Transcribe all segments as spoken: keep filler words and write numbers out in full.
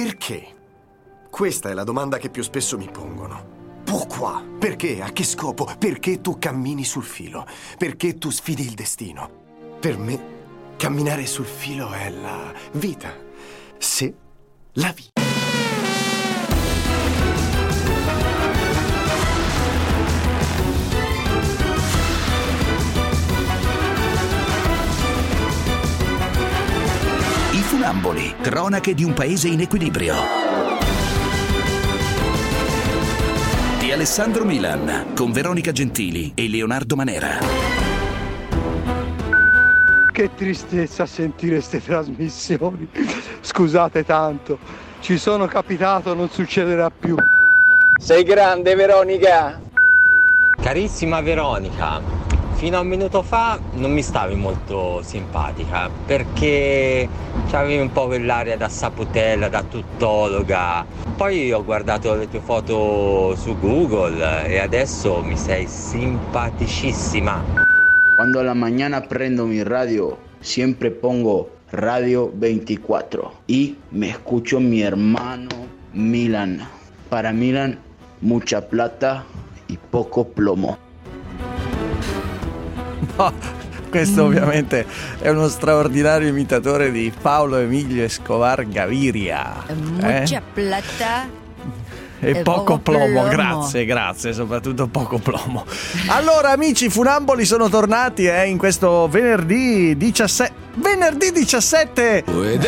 Perché? Questa è la domanda che più spesso mi pongono. Pourquoi? Perché? A che scopo? Perché tu cammini sul filo? Perché tu sfidi il destino? Per me, camminare sul filo è la vita. Se la vita. I Funamboli, cronache di un paese in equilibrio. Di Alessandro Milan, con Veronica Gentili e Leonardo Manera. Che tristezza sentire queste trasmissioni. Scusate tanto, ci sono capitato, non succederà più. Sei grande, Veronica. Carissima Veronica, fino a un minuto fa non mi stavi molto simpatica perché avevi un po' quell'aria da saputella, da tuttologa. Poi ho guardato le tue foto su Google e adesso mi sei simpaticissima. Cuando a la mañana prendo mi radio, siempre pongo Radio veinticuatro y me escucho mi hermano Milan. Para Milan, mucha plata y poco plomo. No, questo ovviamente è uno straordinario imitatore di Paolo Emilio Escobar Gaviria. Mucha eh? plata e poco plomo, grazie, grazie, soprattutto poco plomo. Allora amici, Funamboli sono tornati eh, in questo venerdì diciassette. Venerdì diciassette.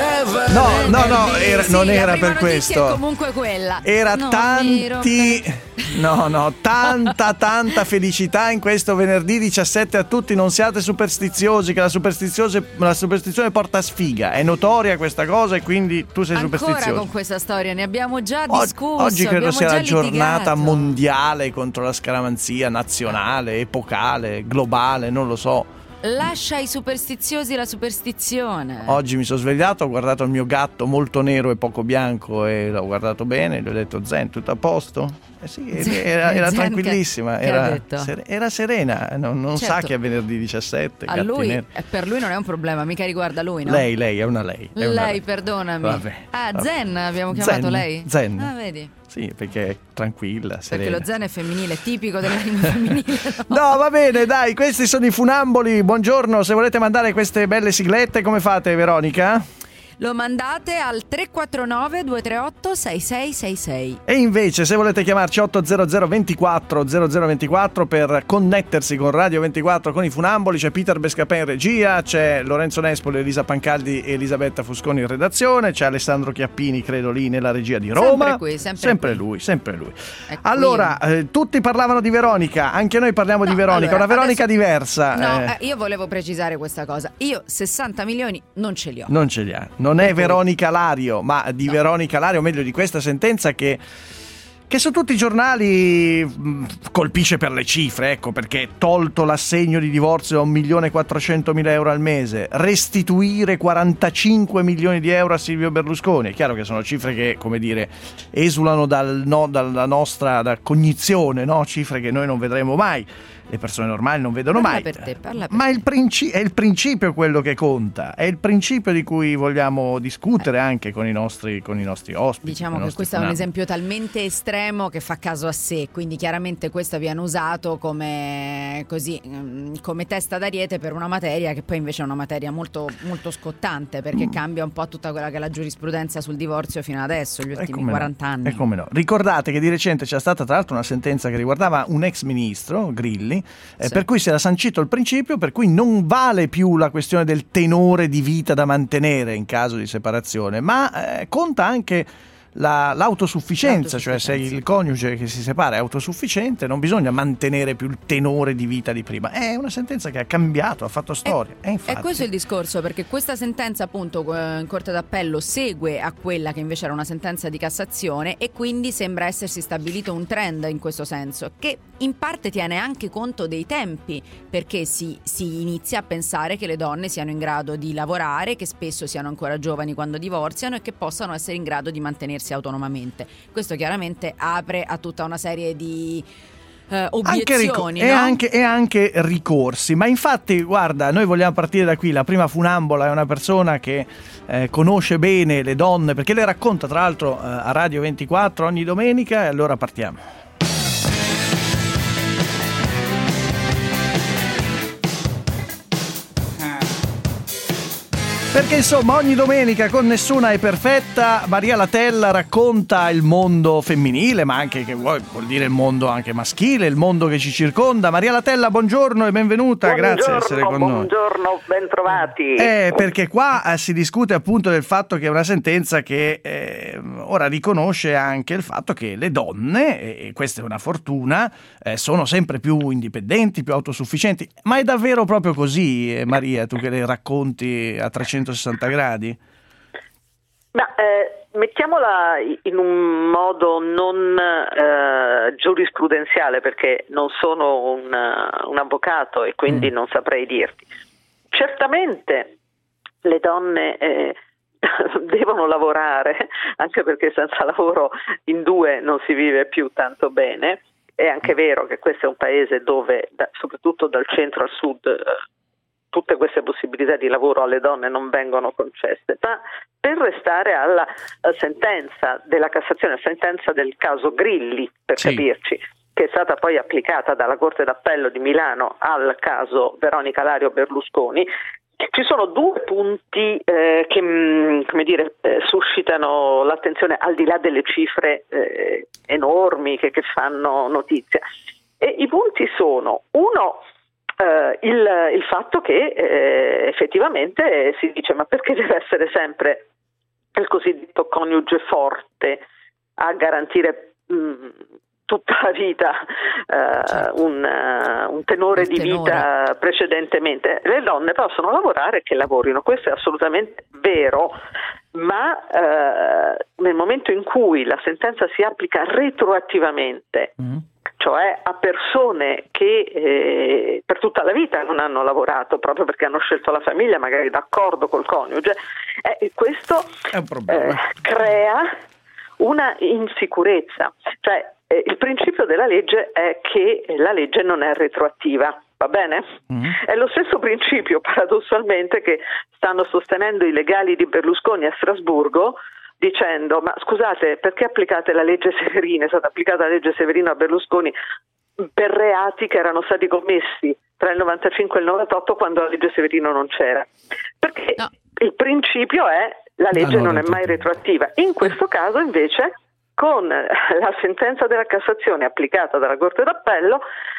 No, no, no, era, sì, non era per È questo. comunque quella. Era non tanti No, no, tanta tanta felicità in questo venerdì diciassette a tutti. Non siate superstiziosi, che la superstizione, la superstizione porta sfiga. È notoria questa cosa e quindi tu sei Ancora superstizioso. con questa storia ne abbiamo già O- discusso. Oggi credo sia la giornata litigato. mondiale contro la scaramanzia, nazionale, epocale, globale, non lo so. Lascia ai superstiziosi la superstizione. Oggi mi sono svegliato, ho guardato il mio gatto molto nero e poco bianco e l'ho guardato bene, gli ho detto: Zen, tutto a posto? Eh sì, era, era Zen tranquillissima, che- che ha era, detto? ser- era serena, non, non Certo. sa che è venerdì diciassette. A gatti lui, neri. eh, per lui non è un problema, mica riguarda lui, no? Lei, lei, è una lei. È una Lei, lei. perdonami. Vabbè, ah, vabbè. Zen abbiamo chiamato Zen, lei? Zen. Ah, vedi? Sì, perché è tranquilla, Perché serena. lo zen è femminile, tipico dell'anima femminile. No? No, va bene, dai, questi sono i Funamboli. Buongiorno, se volete mandare queste belle siglette, come fate, Veronica? Lo mandate al tre quattro nove due tre otto sei sei sei sei. E invece, se volete chiamarci otto zero zero ventiquattro zero zero ventiquattro per connettersi con Radio ventiquattro con i Funamboli, c'è Peter Bescapè in regia, c'è Lorenzo Nespoli, Elisa Pancaldi e Elisabetta Fusconi in redazione, c'è Alessandro Chiappini, credo lì nella regia di Roma. Sempre qui, sempre qui. lui, sempre lui. È qui. Allora, eh, tutti parlavano di Veronica, anche noi parliamo No, di Veronica, allora, una Veronica adesso- diversa. No, eh. eh, io volevo precisare questa cosa. Io sessanta milioni non ce li ho. Non ce li ha. Non è Veronica Lario, ma di No. Veronica Lario, o meglio di questa sentenza che che su tutti i giornali mh, colpisce per le cifre, ecco, perché tolto l'assegno di divorzio a un milione e quattrocentomila euro al mese, restituire quarantacinque milioni di euro a Silvio Berlusconi. È chiaro che sono cifre che, come dire, esulano dal, no, dalla nostra da cognizione, no? Cifre che noi non vedremo mai. Le persone normali non vedono Parla mai. per te, parla per Ma te. il princi- è il principio quello che conta, è il principio di cui vogliamo discutere anche con i nostri, con i nostri ospiti. Diciamo con i che nostri questo è un funamboli. esempio talmente estremo che fa caso a sé, quindi chiaramente questo viene usato come, così, mm, come testa d'ariete per una materia che poi invece è una materia molto, molto scottante, perché cambia un po' tutta quella che è la giurisprudenza sul divorzio fino adesso, gli E ultimi come no, quaranta anni. e come no. Ricordate che di recente c'è stata tra l'altro una sentenza che riguardava un ex ministro, Grilli, eh, Sì. per cui si era sancito il principio per cui non vale più la questione del tenore di vita da mantenere in caso di separazione, ma eh, conta anche la, l'autosufficienza, cioè se il coniuge che si separa è autosufficiente non bisogna mantenere più il tenore di vita di prima. È una sentenza che ha cambiato, ha fatto storia. E, infatti, E questo è il discorso, perché questa sentenza appunto eh, in Corte d'Appello segue a quella che invece era una sentenza di Cassazione e quindi sembra essersi stabilito un trend in questo senso, che in parte tiene anche conto dei tempi, perché si, si inizia a pensare che le donne siano in grado di lavorare, che spesso siano ancora giovani quando divorziano e che possano essere in grado di mantenersi autonomamente. Questo chiaramente apre a tutta una serie di eh, obiezioni, anche, no? e, anche, e anche ricorsi. Ma infatti, guarda, noi vogliamo partire da qui. La prima funambola è una persona che eh, conosce bene le donne, perché le racconta tra l'altro eh, a Radio ventiquattro ogni domenica, e allora partiamo. Perché insomma ogni domenica con Nessuna è perfetta Maria Latella racconta il mondo femminile, ma anche, che vuol, vuol dire il mondo anche maschile, il mondo che ci circonda. Maria Latella, buongiorno e benvenuta, buongiorno, grazie di essere con noi. Buongiorno, ben trovati. Eh, perché qua eh, si discute appunto del fatto che è una sentenza che eh, ora riconosce anche il fatto che le donne, e questa è una fortuna, eh, sono sempre più indipendenti, più autosufficienti. Ma è davvero proprio così, eh, Maria, tu che le racconti a trecentosessanta gradi? Ma eh, mettiamola in un modo non eh, giurisprudenziale, perché non sono un, un avvocato e quindi mm. non saprei dirti. Certamente le donne eh, devono lavorare, anche perché senza lavoro in due non si vive più tanto bene. È anche vero che questo è un paese dove, da, soprattutto dal centro al sud, eh, tutte queste possibilità di lavoro alle donne non vengono concesse. Ma per restare alla, alla sentenza della Cassazione, sentenza del caso Grilli, per sì. capirci, che è stata poi applicata dalla Corte d'Appello di Milano al caso Veronica Lario Berlusconi, ci sono due punti eh, che mh, come dire, eh, suscitano l'attenzione al di là delle cifre eh, enormi che, che fanno notizia. E i punti sono: uno, eh, il, il fatto che eh, effettivamente eh, si dice: ma perché deve essere sempre il cosiddetto coniuge forte a garantire mh, tutta la vita uh, certo. un, uh, un tenore un di tenore. vita precedentemente. Le donne possono lavorare, che lavorino, questo è assolutamente vero, ma uh, nel momento in cui la sentenza si applica retroattivamente, mm. cioè a persone che eh, per tutta la vita non hanno lavorato proprio perché hanno scelto la famiglia, magari d'accordo col coniuge, eh, questo è un problema. Eh, crea una insicurezza. Cioè, eh, il principio della legge è che la legge non è retroattiva, va bene? Mm-hmm. È lo stesso principio, paradossalmente, che stanno sostenendo i legali di Berlusconi a Strasburgo, dicendo: ma scusate, perché applicate la legge Severino? È stata applicata la legge Severino a Berlusconi per reati che erano stati commessi tra il novantacinque e il novantotto, quando la legge Severino non c'era. Perché no. il principio è: la legge ah, no, non è mai retroattiva. In questo caso, invece, con la sentenza della Cassazione applicata dalla Corte d'Appello,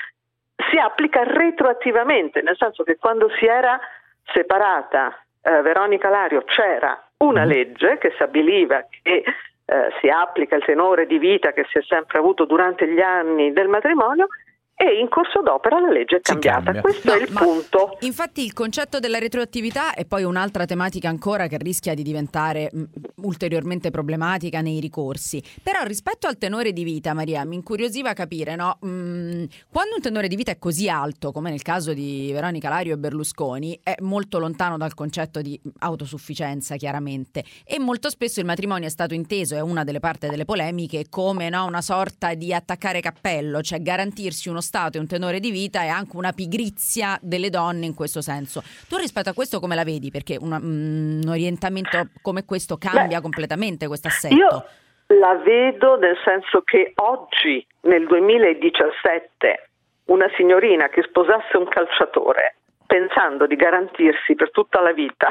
si applica retroattivamente, nel senso che quando si era separata eh, Veronica Lario c'era una legge che stabiliva che eh, si applica il tenore di vita che si è sempre avuto durante gli anni del matrimonio, e in corso d'opera la legge è cambiata. Questo no, è il punto. Infatti il concetto della retroattività è poi un'altra tematica ancora che rischia di diventare mh, ulteriormente problematica nei ricorsi. Però rispetto al tenore di vita, Maria, mi incuriosiva capire, no? Mh, quando un tenore di vita è così alto, come nel caso di Veronica Lario e Berlusconi, è molto lontano dal concetto di autosufficienza, chiaramente, e molto spesso il matrimonio è stato inteso, è una delle parti delle polemiche, come no, una sorta di attaccare cappello, cioè garantirsi uno stato e un tenore di vita e anche una pigrizia delle donne in questo senso. Tu rispetto a questo come la vedi? Perché una, un orientamento come questo cambia Beh, completamente questo assetto. Io la vedo nel senso che oggi, nel duemiladiciassette, una signorina che sposasse un calciatore pensando di garantirsi per tutta la vita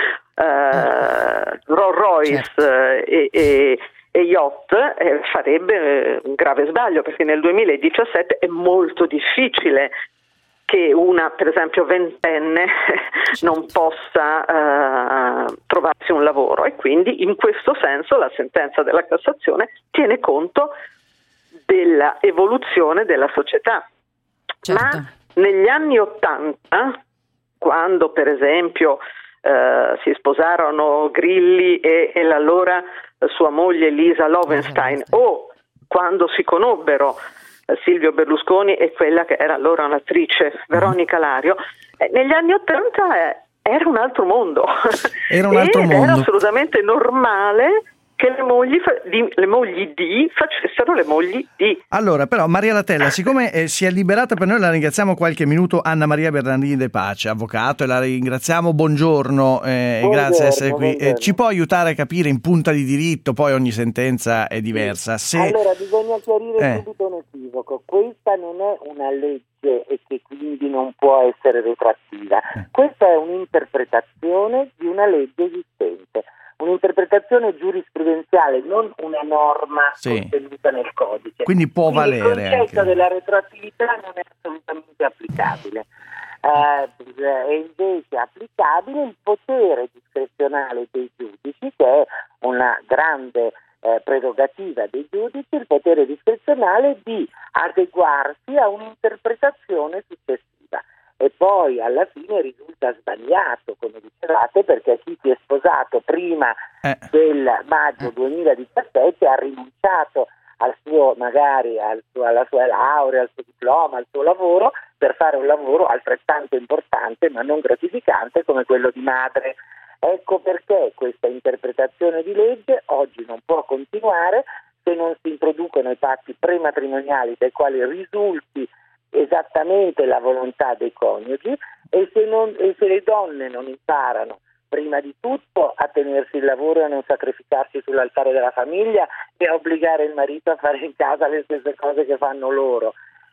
eh, Rolls Royce certo. e, e e yacht eh, farebbe un grave sbaglio, perché nel duemiladiciassette è molto difficile che una, per esempio, ventenne non possa uh, trovarsi un lavoro, e quindi in questo senso la sentenza della Cassazione tiene conto della evoluzione della società. Certo. Ma negli anni Ottanta, quando per esempio uh, si sposarono Grilli e, e l'allora sua moglie Lisa Lovenstein, o quando si conobbero eh, Silvio Berlusconi e quella che era allora un'attrice, Veronica Lario, eh, negli anni Ottanta eh, era un altro mondo. Era un altro Ed mondo. Era assolutamente normale che le mogli, di, le mogli di facessero le mogli di. Allora, però, Maria Latella, siccome eh, si è liberata per noi, la ringraziamo qualche minuto, Anna Maria Bernardini De Pace, avvocato, e la ringraziamo. Buongiorno, eh, buongiorno grazie di essere qui. Eh, ci può aiutare a capire in punta di diritto, poi ogni sentenza è diversa. Se... Allora, bisogna chiarire eh. subito un equivoco. Questa non è una legge e che quindi non può essere retroattiva. Eh. Questa è un'interpretazione di una legge esistente. Un'interpretazione giurisprudenziale, non una norma sì. contenuta nel codice. Quindi può Quindi valere. Il concetto anche. della retroattività non è assolutamente applicabile. Eh, è invece applicabile il potere discrezionale dei giudici, che è una grande eh, prerogativa dei giudici, il potere discrezionale di adeguarsi a un'interpretazione successiva. E poi alla fine risulta sbagliato, come dicevate, perché chi si è sposato prima eh. del maggio duemiladiciassette ha rinunciato al suo, magari al suo, alla sua laurea, al suo diploma, al suo lavoro, per fare un lavoro altrettanto importante ma non gratificante come quello di madre. Ecco perché questa interpretazione di legge oggi non può continuare se non si introducono i patti prematrimoniali dai quali risulti esattamente la volontà dei coniugi, e se, non, e se le donne non imparano prima di tutto a tenersi il lavoro e a non sacrificarsi sull'altare della famiglia e a obbligare il marito a fare in casa le stesse cose che fanno loro,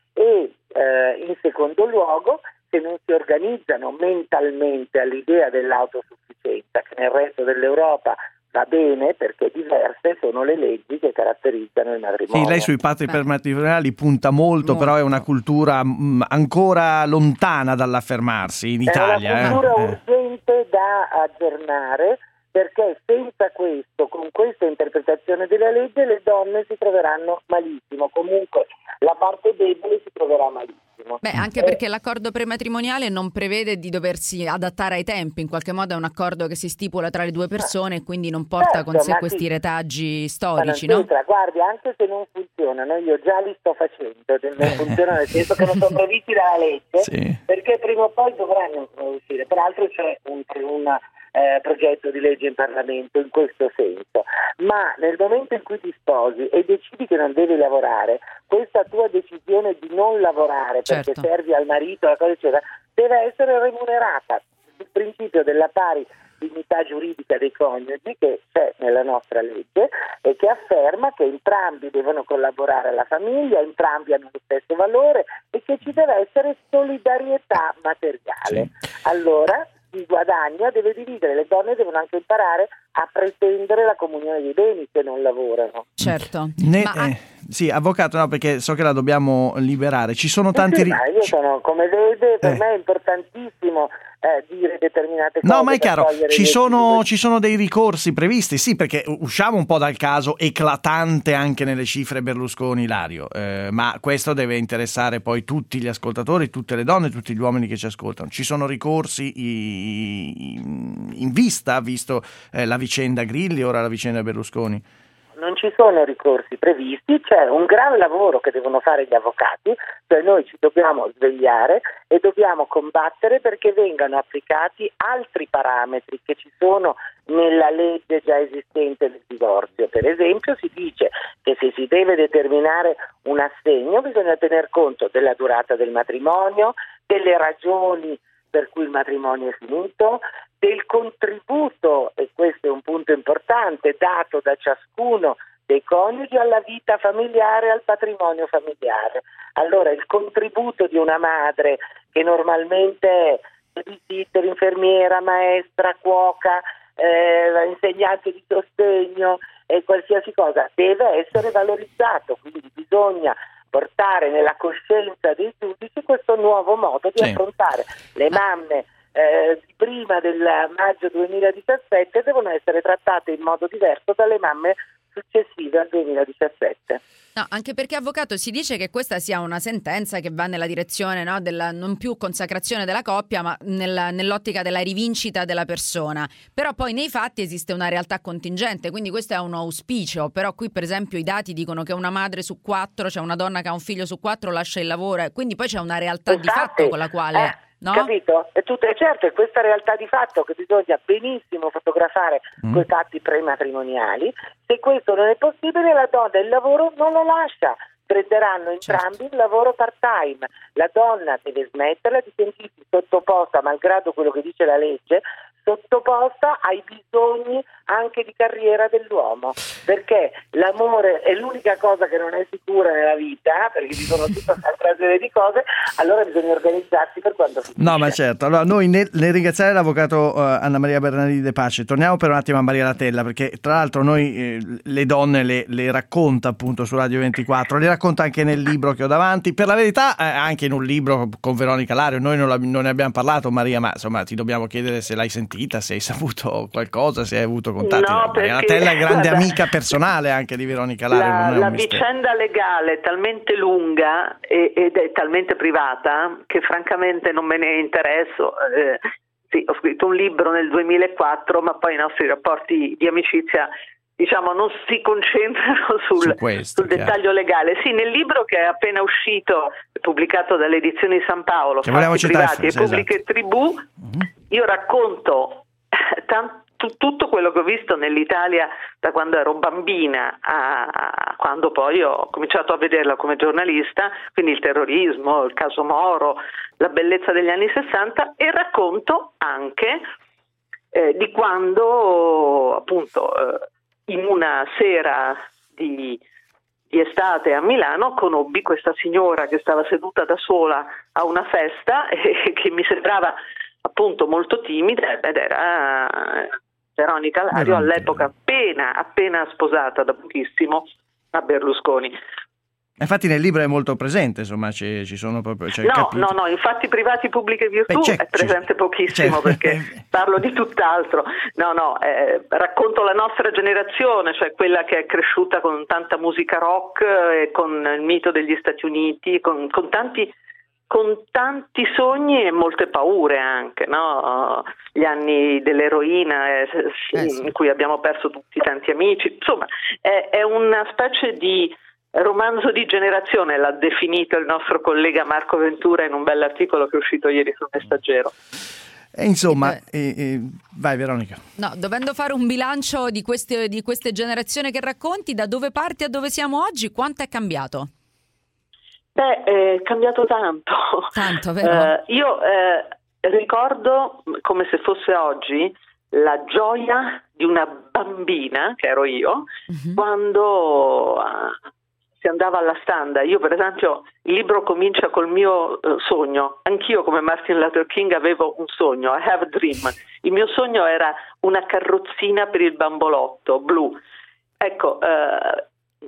e eh, in secondo luogo se non si organizzano mentalmente all'idea dell'autosufficienza, che nel resto dell'Europa va bene perché diverse sono le leggi che caratterizzano il matrimonio. Sì, lei sui patti prematrimoniali punta molto, molto, però è una cultura mh, ancora lontana dall'affermarsi in Italia. È una cultura eh. urgente da aggiornare, perché senza questo, con questa interpretazione della legge, le donne si troveranno malissimo. Comunque la parte debole si troverà malissimo. Beh, anche eh. perché l'accordo prematrimoniale non prevede di doversi adattare ai tempi, in qualche modo è un accordo che si stipula tra le due persone e quindi non porta certo, con sé questi sì. retaggi storici, no? Guardi, anche se non funzionano, io già li sto facendo, non funzionano nel senso che non sono previsti dalla legge, sì. perché prima o poi dovranno uscire. Peraltro c'è un, un eh, progetto di legge in Parlamento in questo senso, ma nel momento in cui ti sposi e decidi che non devi lavorare, questa tua decisione di non lavorare certo. perché servi al marito, la cosa eccetera, deve essere remunerata. Il principio della pari dignità giuridica dei coniugi che c'è nella nostra legge e che afferma che entrambi devono collaborare alla famiglia, entrambi hanno lo stesso valore e che ci deve essere solidarietà materiale. Sì. Allora chi guadagna deve dividere, le donne devono anche imparare a pretendere la comunione dei beni se non lavorano. Certo. Ne, ma... eh, sì, avvocato, no, perché so che la dobbiamo liberare. Ci sono tanti... Sì, ma io sono, come vede, per eh. me è importantissimo eh, dire determinate cose. No, ma è chiaro, ci sono, ci sono dei ricorsi previsti, sì, perché usciamo un po' dal caso eclatante anche nelle cifre Berlusconi-Ilario, eh, ma questo deve interessare poi tutti gli ascoltatori, tutte le donne, tutti gli uomini che ci ascoltano. Ci sono ricorsi in vista, visto eh, la vicenda Grilli, ora la vicenda Berlusconi? Non ci sono ricorsi previsti, c'è un gran lavoro che devono fare gli avvocati, cioè noi ci dobbiamo svegliare e dobbiamo combattere perché vengano applicati altri parametri che ci sono nella legge già esistente del divorzio. Per esempio si dice che se si deve determinare un assegno bisogna tener conto della durata del matrimonio, delle ragioni per cui il matrimonio è finito, del contributo, e questo è un punto importante, dato da ciascuno dei coniugi alla vita familiare e al patrimonio familiare. Allora il contributo di una madre che normalmente è babysitter, infermiera, maestra, cuoca, eh, insegnante di sostegno e qualsiasi cosa deve essere valorizzato, quindi bisogna portare nella coscienza dei giudici questo nuovo modo di sì. affrontare le mamme eh, prima del maggio duemiladiciassette devono essere trattate in modo diverso dalle mamme successive al duemiladiciassette. No, anche perché, avvocato, si dice che questa sia una sentenza che va nella direzione, no, della non più consacrazione della coppia, ma nella, nell'ottica della rivincita della persona. Però poi nei fatti esiste una realtà contingente, quindi questo è un auspicio. Però qui, per esempio, i dati dicono che una madre su quattro, cioè una donna che ha un figlio su quattro, lascia il lavoro, e quindi poi c'è una realtà Infatti, di fatto con la quale... Eh. no? Capito? E tutto, è certo, è questa realtà di fatto che bisogna benissimo fotografare mm. quei fatti prematrimoniali. Se questo non è possibile, la donna il lavoro non lo lascia. Prenderanno entrambi certo. il lavoro part-time. La donna deve smetterla di sentirsi sottoposta, malgrado quello che dice la legge, sottoposta ai bisogni anche di carriera dell'uomo, perché l'amore è l'unica cosa che non è sicura nella vita, perché ci sono tutta un'altra serie di cose, allora bisogna organizzarsi per quando finisce. No, ma certo. Allora noi nel, nel ringraziare l'avvocato uh, Anna Maria Bernardini De Pace, torniamo per un attimo a Maria Latella, perché tra l'altro noi eh, le donne le, le racconta appunto su Radio ventiquattro, le racconta anche nel libro che ho davanti, per la verità eh, anche in un libro con Veronica Lario. Noi non, la, non ne abbiamo parlato, Maria, ma insomma ti dobbiamo chiedere se l'hai sentita, se hai saputo qualcosa, se hai avuto contatti. No, Maria Latella è grande guarda, amica personale anche di Veronica Lario. La, non è la un vicenda legale è talmente lunga e, ed è talmente privata che francamente non me ne interesso. Eh, sì, ho scritto un libro nel duemilaquattro, ma poi i nostri rapporti di amicizia diciamo non si concentrano sul, Su questo, sul dettaglio legale. Sì, nel libro che è appena uscito, pubblicato dalle edizioni San Paolo, che Fatti privati sì, e pubbliche esatto. tribù, mm-hmm. io racconto tanto tutto quello che ho visto nell'Italia da quando ero bambina a, a quando poi ho cominciato a vederla come giornalista, quindi il terrorismo, il caso Moro, la bellezza degli anni sessanta, e racconto anche eh, di quando appunto eh, in una sera di, di estate a Milano conobbi questa signora che stava seduta da sola a una festa e che mi sembrava appunto molto timida ed era Veronica Lario, all'epoca appena, appena sposata da pochissimo a Berlusconi. Infatti nel libro è molto presente, insomma, ci, ci sono proprio... Cioè, no, capito. no, no, infatti privati pubbliche virtù Beh, è presente pochissimo c'è. perché parlo di tutt'altro. No, no, eh, racconto la nostra generazione, cioè quella che è cresciuta con tanta musica rock e con il mito degli Stati Uniti, con, con tanti... con tanti sogni e molte paure anche, no? Gli anni dell'eroina eh, eh, sì. in cui abbiamo perso tutti tanti amici, insomma è, è una specie di romanzo di generazione, l'ha definito il nostro collega Marco Ventura in un bell'articolo che è uscito ieri sul Messaggero. E insomma, eh, eh, vai Veronica. No, dovendo fare un bilancio di queste, di queste generazioni che racconti, da dove parti a dove siamo oggi, quanto è cambiato? Beh, è cambiato tanto. Tanto, vero? Uh, io eh, ricordo come se fosse oggi la gioia di una bambina, che ero io, uh-huh. quando uh, si andava alla standa. Io per esempio, il libro comincia col mio uh, sogno. Anch'io come Martin Luther King avevo un sogno, I have a dream. Il mio sogno era una carrozzina per il bambolotto blu. Ecco, uh,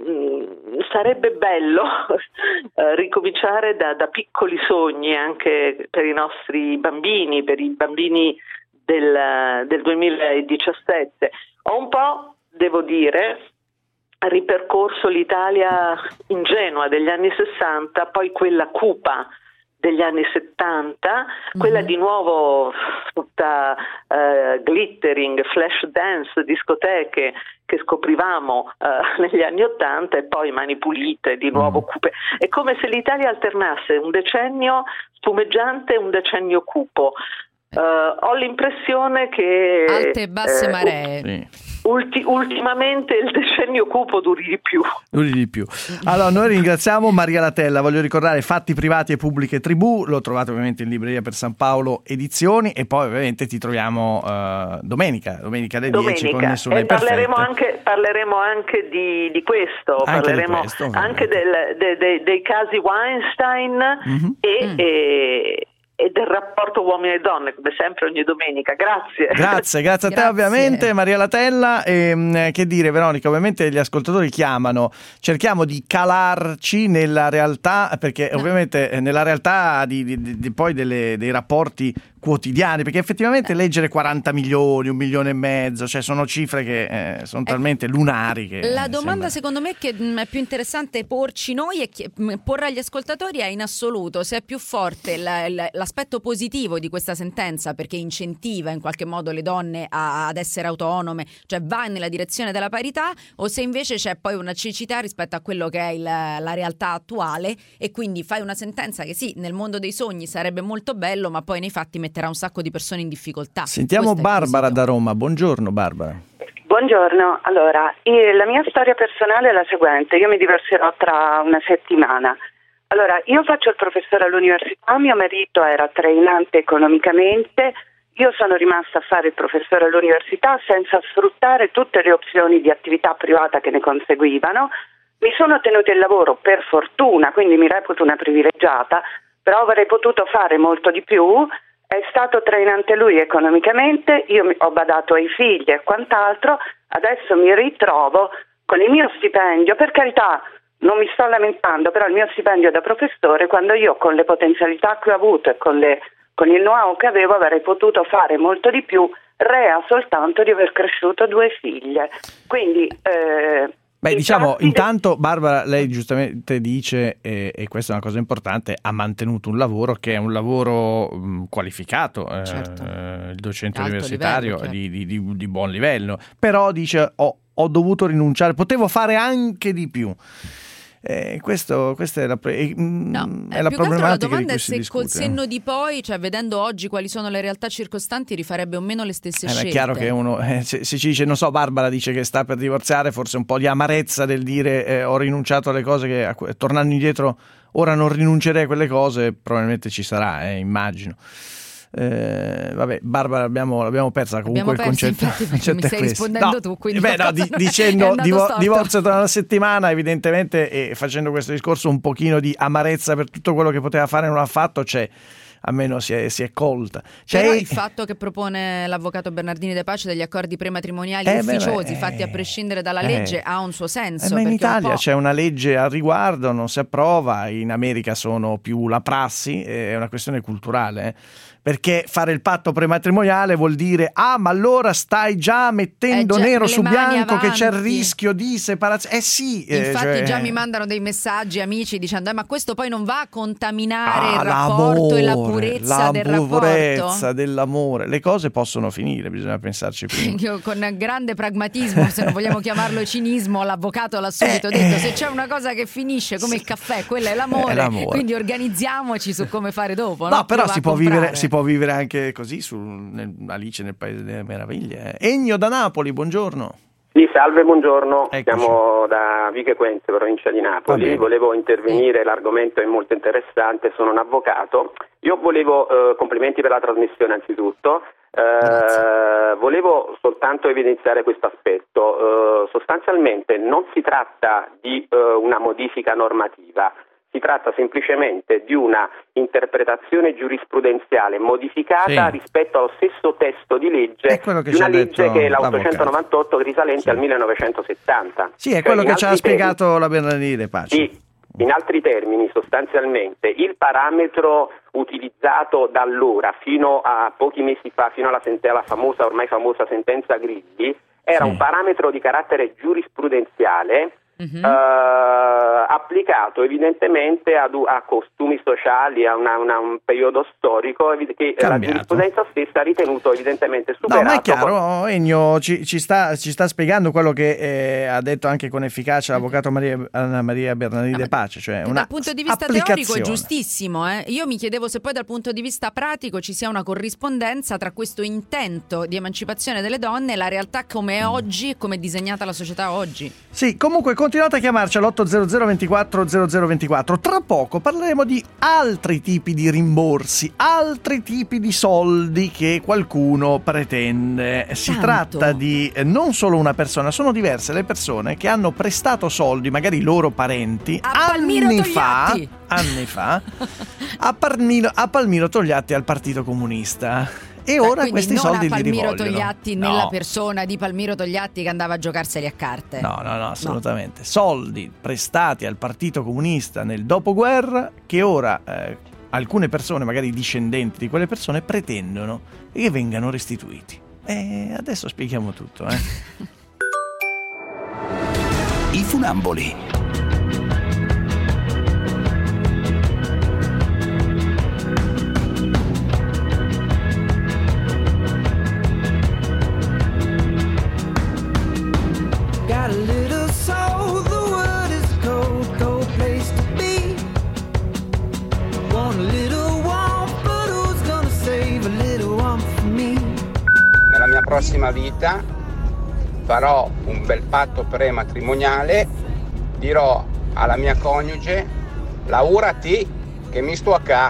sarebbe bello eh, ricominciare da, da piccoli sogni anche per i nostri bambini, per i bambini del, del duemiladiciassette. Ho un po', devo dire, ripercorso l'Italia ingenua degli anni sessanta, poi quella cupa degli anni settanta, quella mm-hmm. di nuovo tutta uh, glittering, flash dance, discoteche che scoprivamo uh, negli anni ottanta, e poi Mani Pulite, di nuovo mm. cupe. È come se l'Italia alternasse un decennio spumeggiante e un decennio cupo. Uh, ho l'impressione che alte e basse eh, maree. Sì. Ulti, ultimamente il decennio cupo duri di più. Duri di più. Allora, noi ringraziamo Maria Latella. Voglio ricordare Fatti privati e pubbliche tribù. Lo trovate ovviamente in libreria per San Paolo Edizioni. E poi ovviamente ti troviamo uh, domenica, domenica alle domenica. dieci con Nessuna e parleremo anche, parleremo anche di, di questo. Anche parleremo di questo, anche del, de, de, dei casi Weinstein mm-hmm. e, mm. e e del rapporto uomini e donne, come sempre ogni domenica. Grazie. Grazie, grazie a te. Grazie. Ovviamente Maria Latella. E, che dire, Veronica, ovviamente gli ascoltatori chiamano, cerchiamo di calarci nella realtà, perché no. ovviamente nella realtà di, di, di poi delle, dei rapporti quotidiani, perché effettivamente leggere quaranta milioni, un milione e mezzo, cioè sono cifre che eh, sono talmente lunari che la domanda sembra... secondo me che è più interessante porci noi e porre agli ascoltatori è in assoluto se è più forte la, la, la l'aspetto positivo di questa sentenza, perché incentiva in qualche modo le donne a, ad essere autonome, cioè va nella direzione della parità, o se invece c'è poi una cecità rispetto a quello che è il, la realtà attuale, e quindi fai una sentenza che sì, nel mondo dei sogni sarebbe molto bello, ma poi nei fatti metterà un sacco di persone in difficoltà. Sentiamo Barbara da Roma. Buongiorno Barbara. Buongiorno, allora io, la mia storia personale è la seguente: io mi divorcerò tra una settimana. Allora, io faccio il professore all'università, mio marito era trainante economicamente, io sono rimasta a fare il professore all'università senza sfruttare tutte le opzioni di attività privata che ne conseguivano. Mi sono tenuta il lavoro per fortuna, quindi mi reputo una privilegiata, però avrei potuto fare molto di più. È stato trainante lui economicamente, io ho badato ai figli e quant'altro, adesso mi ritrovo con il mio stipendio, per carità non mi sto lamentando, però il mio stipendio da professore, quando io con le potenzialità che ho avuto e con, le, con il know-how che avevo avrei potuto fare molto di più, rea soltanto di aver cresciuto due figlie. Quindi... Eh, Beh, diciamo, intanto Barbara, lei giustamente dice, e, e questa è una cosa importante, ha mantenuto un lavoro che è un lavoro mh, qualificato, certo. eh, il docente Alto universitario livello, di, di, di, di buon livello, però dice ho, ho dovuto rinunciare, potevo fare anche di più. Eh, questo, questa è la, eh, no, è la più problematica. La domanda di è se col senno di poi, cioè vedendo oggi quali sono le realtà circostanti, rifarebbe o meno le stesse eh, scelte. È chiaro che uno, eh, se, se ci dice, non so, Barbara dice che sta per divorziare, forse un po' di amarezza del dire eh, ho rinunciato alle cose che a, tornando indietro ora non rinuncerei a quelle cose, probabilmente ci sarà, eh, immagino. Eh, vabbè, Barbara l'abbiamo, l'abbiamo persa comunque abbiamo il perso, concetto, infatti, perché mi stai rispondendo no, tu, quindi beh, no, di, dicendo divo, storto. divorzio tra una settimana, evidentemente, e facendo questo discorso un pochino di amarezza per tutto quello che poteva fare e non ha fatto, c'è, almeno si è, si è colta. C'è... Però il fatto che propone l'avvocato Bernardini De Pace degli accordi prematrimoniali eh, ufficiosi beh, fatti a prescindere dalla eh, legge ha un suo senso. Eh, ma in perché Italia un c'è una legge al riguardo, non si approva, in America sono più la prassi, è una questione culturale, eh. Perché fare il patto prematrimoniale vuol dire ah ma allora stai già mettendo eh già, nero su bianco avanti. Che c'è il rischio di separazione. Eh sì, eh, infatti cioè... già mi mandano dei messaggi amici dicendo eh, ma questo poi non va a contaminare ah, il rapporto e la purezza la del rapporto. La purezza dell'amore, le cose possono finire, bisogna pensarci prima. Io con grande pragmatismo, se non vogliamo chiamarlo cinismo, l'avvocato l'ha subito eh, detto, se c'è una cosa che finisce come sì. il caffè, quello è l'amore, è l'amore, quindi organizziamoci su come fare dopo. No, no? però si può, vivere, si può vivere anche così su nel, Alice nel Paese delle Meraviglie. eh. Ennio da Napoli, buongiorno. Sì, salve, buongiorno. Eccoci. Siamo da Vico Equense, provincia di Napoli. Volevo intervenire, l'argomento è molto interessante, sono un avvocato. Io volevo, eh, complimenti per la trasmissione anzitutto, eh, volevo soltanto evidenziare questo aspetto. Eh, sostanzialmente non si tratta di eh, una modifica normativa, si tratta semplicemente di una interpretazione giurisprudenziale modificata sì. rispetto allo stesso testo di legge di una legge che è la ottocentonovantotto risalente sì. al millenovecentosettanta. Sì, è cioè, quello che ci ha spiegato termini, la Bernardini De Pace. Sì, in altri termini, sostanzialmente, il parametro utilizzato da allora fino a pochi mesi fa, fino alla, sent- alla famosa, ormai famosa sentenza Grilli, era sì. un parametro di carattere giurisprudenziale Uh-huh. Uh, applicato evidentemente ad, a costumi sociali, a una, una, un periodo storico che Cambiato. La giurisprudenza stessa ha ritenuto evidentemente superato. No, ma è chiaro, Ennio ci, ci, sta, ci sta spiegando quello che eh, ha detto anche con efficacia l'avvocato Maria, Anna Maria Bernardini no, De Pace, cioè una dal punto di vista teorico è giustissimo, eh? Io mi chiedevo se poi dal punto di vista pratico ci sia una corrispondenza tra questo intento di emancipazione delle donne e la realtà come è oggi e come è disegnata la società oggi. Sì, comunque continuate a chiamarci all'otto zero zero ventiquattro zero zero ventiquattro. Tra poco parleremo di altri tipi di rimborsi, altri tipi di soldi che qualcuno pretende. Si Tanto. tratta di eh, non solo una persona, sono diverse le persone che hanno prestato soldi, magari i loro parenti, a anni fa, anni fa a, Palmiro, a Palmiro Togliatti al Partito Comunista. E ora Beh, questi soldi li rivogliono. Palmiro Togliatti no. nella persona di Palmiro Togliatti che andava a giocarseli a carte. No, no, no, assolutamente. No. Soldi prestati al Partito Comunista nel dopoguerra che ora eh, alcune persone, magari discendenti di quelle persone, pretendono che vengano restituiti. E adesso spieghiamo tutto, eh. I funamboli. prossima vita farò un bel patto prematrimoniale, dirò alla mia coniuge: lavorati che mi sto a ca.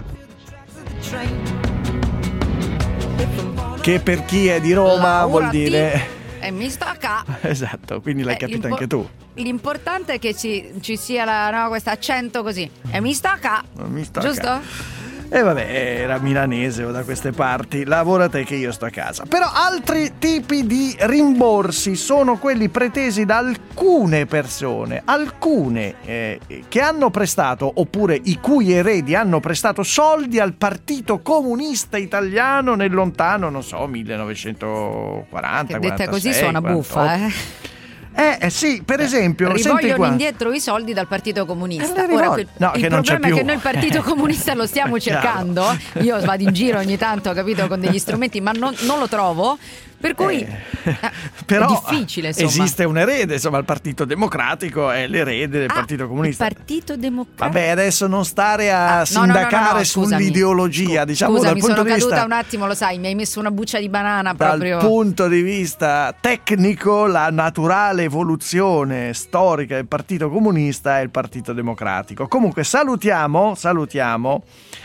Che per chi è di Roma Laurati. vuol dire... E mi sto a ca. Esatto, quindi l'hai Eh, capito l'impo- anche tu. L'importante è che ci, ci sia la, no, questo accento così. E mi sto a ca. Mi sto a Giusto? ca. E vabbè, era milanese o da queste parti, lavora te che io sto a casa. Però altri tipi di rimborsi sono quelli pretesi da alcune persone, alcune eh, che hanno prestato, oppure i cui eredi hanno prestato soldi al Partito Comunista Italiano nel lontano, non so, millenovecentoquaranta. Che detta così quarantasei, suona quarantotto. buffa, eh? Eh, eh sì, per esempio, senti Rivogliono qua. indietro i soldi dal Partito Comunista. Eh, li Ora, rivoglio. quel- No, il che non c'è problema è che più. noi il Partito Comunista lo stiamo È chiaro. cercando. Io vado in giro ogni tanto, capito, con degli strumenti, ma non, non lo trovo. Per cui eh, Però è difficile, insomma. esiste un erede, insomma, il Partito Democratico è l'erede del Ah, Partito Comunista. Il Partito Democratico. Vabbè, adesso non stare a Ah, no, no, no, sindacare no, no, scusami. sull'ideologia, diciamo Scusa, dal mi punto sono di caduta vista un attimo, lo sai, mi hai messo una buccia di banana dal proprio. punto di vista tecnico, la naturale evoluzione storica del Partito Comunista è il Partito Democratico. Comunque salutiamo, salutiamo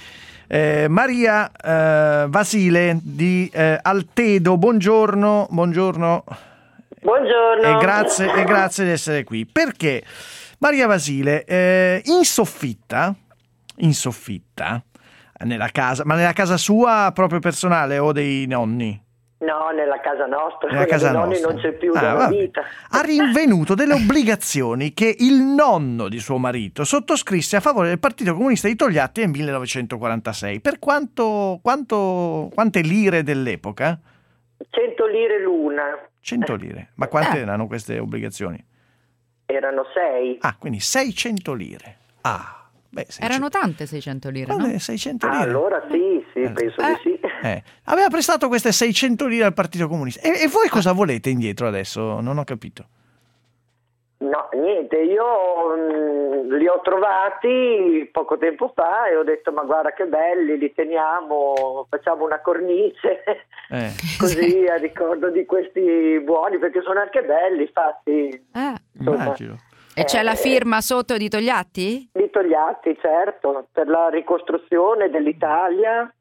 eh, Maria eh, Vasile di eh, Altedo. Buongiorno, buongiorno. Buongiorno. E grazie, e grazie di essere qui. Perché Maria Vasile, eh, in soffitta, in soffitta, nella casa, ma nella casa sua proprio personale o dei nonni? No, nella casa nostra, Nella quella casa dei nonni nostra. non c'è più Ah, dalla vabbè. vita. Ha rinvenuto delle obbligazioni che il nonno di suo marito sottoscrisse a favore del Partito Comunista di Togliatti nel millenovecentoquarantasei. Per quanto, quanto, quante lire dell'epoca? cento lire l'una. cento lire. Ma quante Eh. erano queste obbligazioni? Erano sei. Ah, quindi seicento lire. Ah, beh, seicento. Erano tante seicento lire, Vabbè, no? seicento Ah, lire. allora sì, sì, penso di sì. Eh, aveva prestato queste seicento lire al Partito Comunista. E, e voi cosa volete indietro adesso? Non ho capito. No, niente, io mh, li ho trovati poco tempo fa e ho detto ma guarda che belli, li teniamo, facciamo una cornice, Eh. così a ricordo di questi buoni, perché sono anche belli fatti. Ah. Insomma, Immagino. E c'è Eh, la firma sotto di Togliatti? Di Togliatti, certo, per la ricostruzione dell'Italia.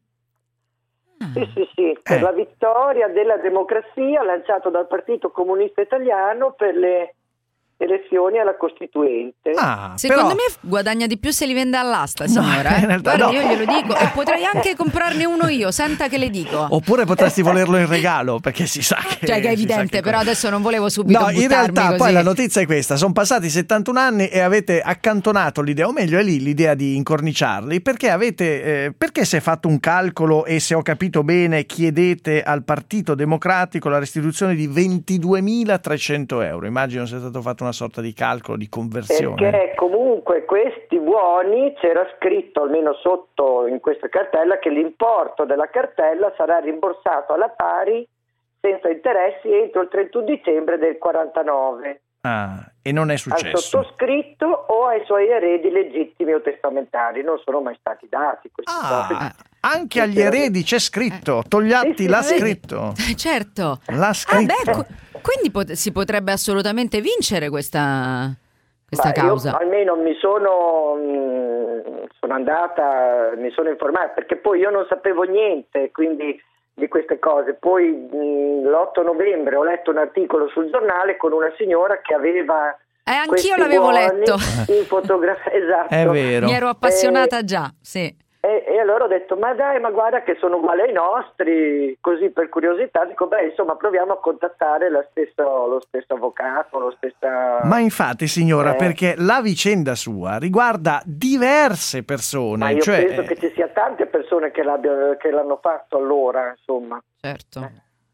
Sì, sì, sì, per Eh. la vittoria della democrazia lanciato dal Partito Comunista Italiano per le elezioni alla Costituente. Ah, Secondo però- me guadagna di più se li vende all'asta, signora. in eh. realtà Guarda, no. io glielo dico e potrei anche comprarne uno io, senta che le dico. Oppure potresti volerlo in regalo, perché si sa che... Cioè che è si sa evidente, che- però adesso non volevo subito No, buttarmi in realtà così. poi la notizia è questa: sono passati settantuno anni e avete accantonato l'idea, o meglio è lì l'idea di incorniciarli, perché avete eh, perché si è fatto un calcolo e, se ho capito bene, chiedete al Partito Democratico la restituzione di ventiduemilatrecento euro. Immagino sia stato fatto una sorta di calcolo di conversione. Perché comunque questi buoni c'era scritto almeno sotto in questa cartella che l'importo della cartella sarà rimborsato alla pari senza interessi entro il trentuno dicembre del quarantanove Ah, e non è al successo. sottoscritto o ai suoi eredi legittimi o testamentari. Non sono mai stati dati questi soldi. Ah, anche agli eredi c'è scritto, Togliatti Sì, sì, l'ha sì. scritto. Certo. L'ha Ah, scritto. beh, qu- quindi pot- si potrebbe assolutamente vincere questa, questa Ma causa. Io almeno mi sono, mh, sono andata, mi sono informata, perché poi io non sapevo niente quindi di queste cose. Poi mh, l'otto novembre ho letto un articolo sul giornale con una signora che aveva Eh, anch'io questi l'avevo buoni letto. in fotografia. Esatto. È vero. Mi ero appassionata già, sì. E, e allora ho detto, ma dai, ma guarda che sono uguali ai nostri, così per curiosità, dico, beh, insomma, proviamo a contattare la stessa, lo stesso avvocato, lo stessa... Ma infatti, signora, Eh. perché la vicenda sua riguarda diverse persone. Ma io cioè, penso che ci sia tante persone che, l'abbia- che l'hanno fatto allora, insomma. Certo.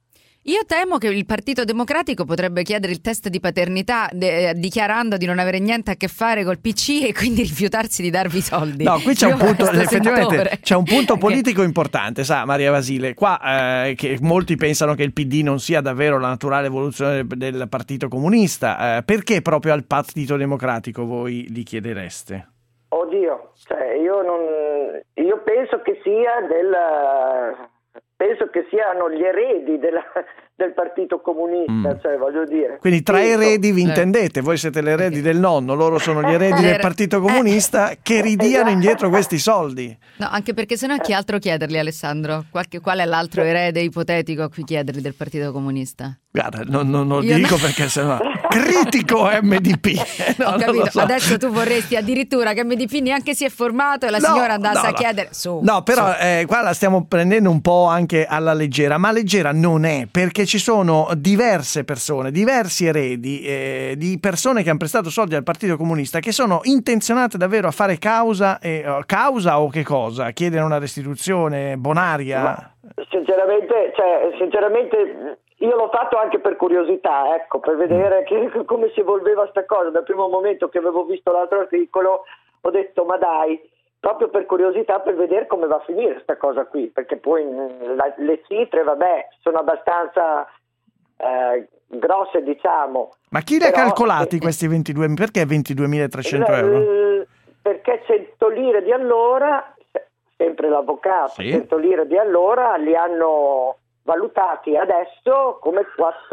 Io temo che il Partito Democratico potrebbe chiedere il test di paternità de- dichiarando di non avere niente a che fare col P C e quindi rifiutarsi di darvi i soldi. No, qui c'è un Io punto, questo effettivamente settore. c'è un punto politico importante, sa Maria Vasile, qua eh, che molti pensano che il P D non sia davvero la naturale evoluzione del, del Partito Comunista, eh, perché proprio al Partito Democratico voi li chiedereste? Oddio, cioè io non io penso che sia del penso che siano gli eredi della, del Partito Comunista, mm. cioè voglio dire. Quindi tra penso, eredi vi intendete, voi siete le eredi del nonno, loro sono gli eredi del Partito Comunista, che ridiano esatto. indietro questi soldi. No, anche perché sennò chi altro chiederli, Alessandro? Qualche, qual è l'altro erede ipotetico a cui chiederli del Partito Comunista? Guarda, non, non lo Io dico no. perché sennò critico M D P. No, ho capito, so. Adesso tu vorresti addirittura che M D P neanche si è formato e la no, signora andasse no, a no. chiedere su. No, però su. Eh, qua la stiamo prendendo un po' anche alla leggera, ma leggera non è, perché ci sono diverse persone, diversi eredi eh, di persone che hanno prestato soldi al Partito Comunista che sono intenzionate davvero a fare causa, eh, causa o che cosa? Chiedere una restituzione bonaria? Ma, sinceramente, cioè, sinceramente io l'ho fatto anche per curiosità, ecco, per vedere che, come si evolveva sta cosa. Dal primo momento che avevo visto l'altro articolo ho detto ma dai, proprio per curiosità, per vedere come va a finire sta cosa qui, perché poi la, le cifre, vabbè, sono abbastanza eh, grosse, diciamo. Ma chi li ha però, calcolati eh, questi ventidue? Perché ventiduemilatrecento euro? Perché cento lire di allora, sempre l'avvocato, sì. cento lire di allora li hanno valutati adesso come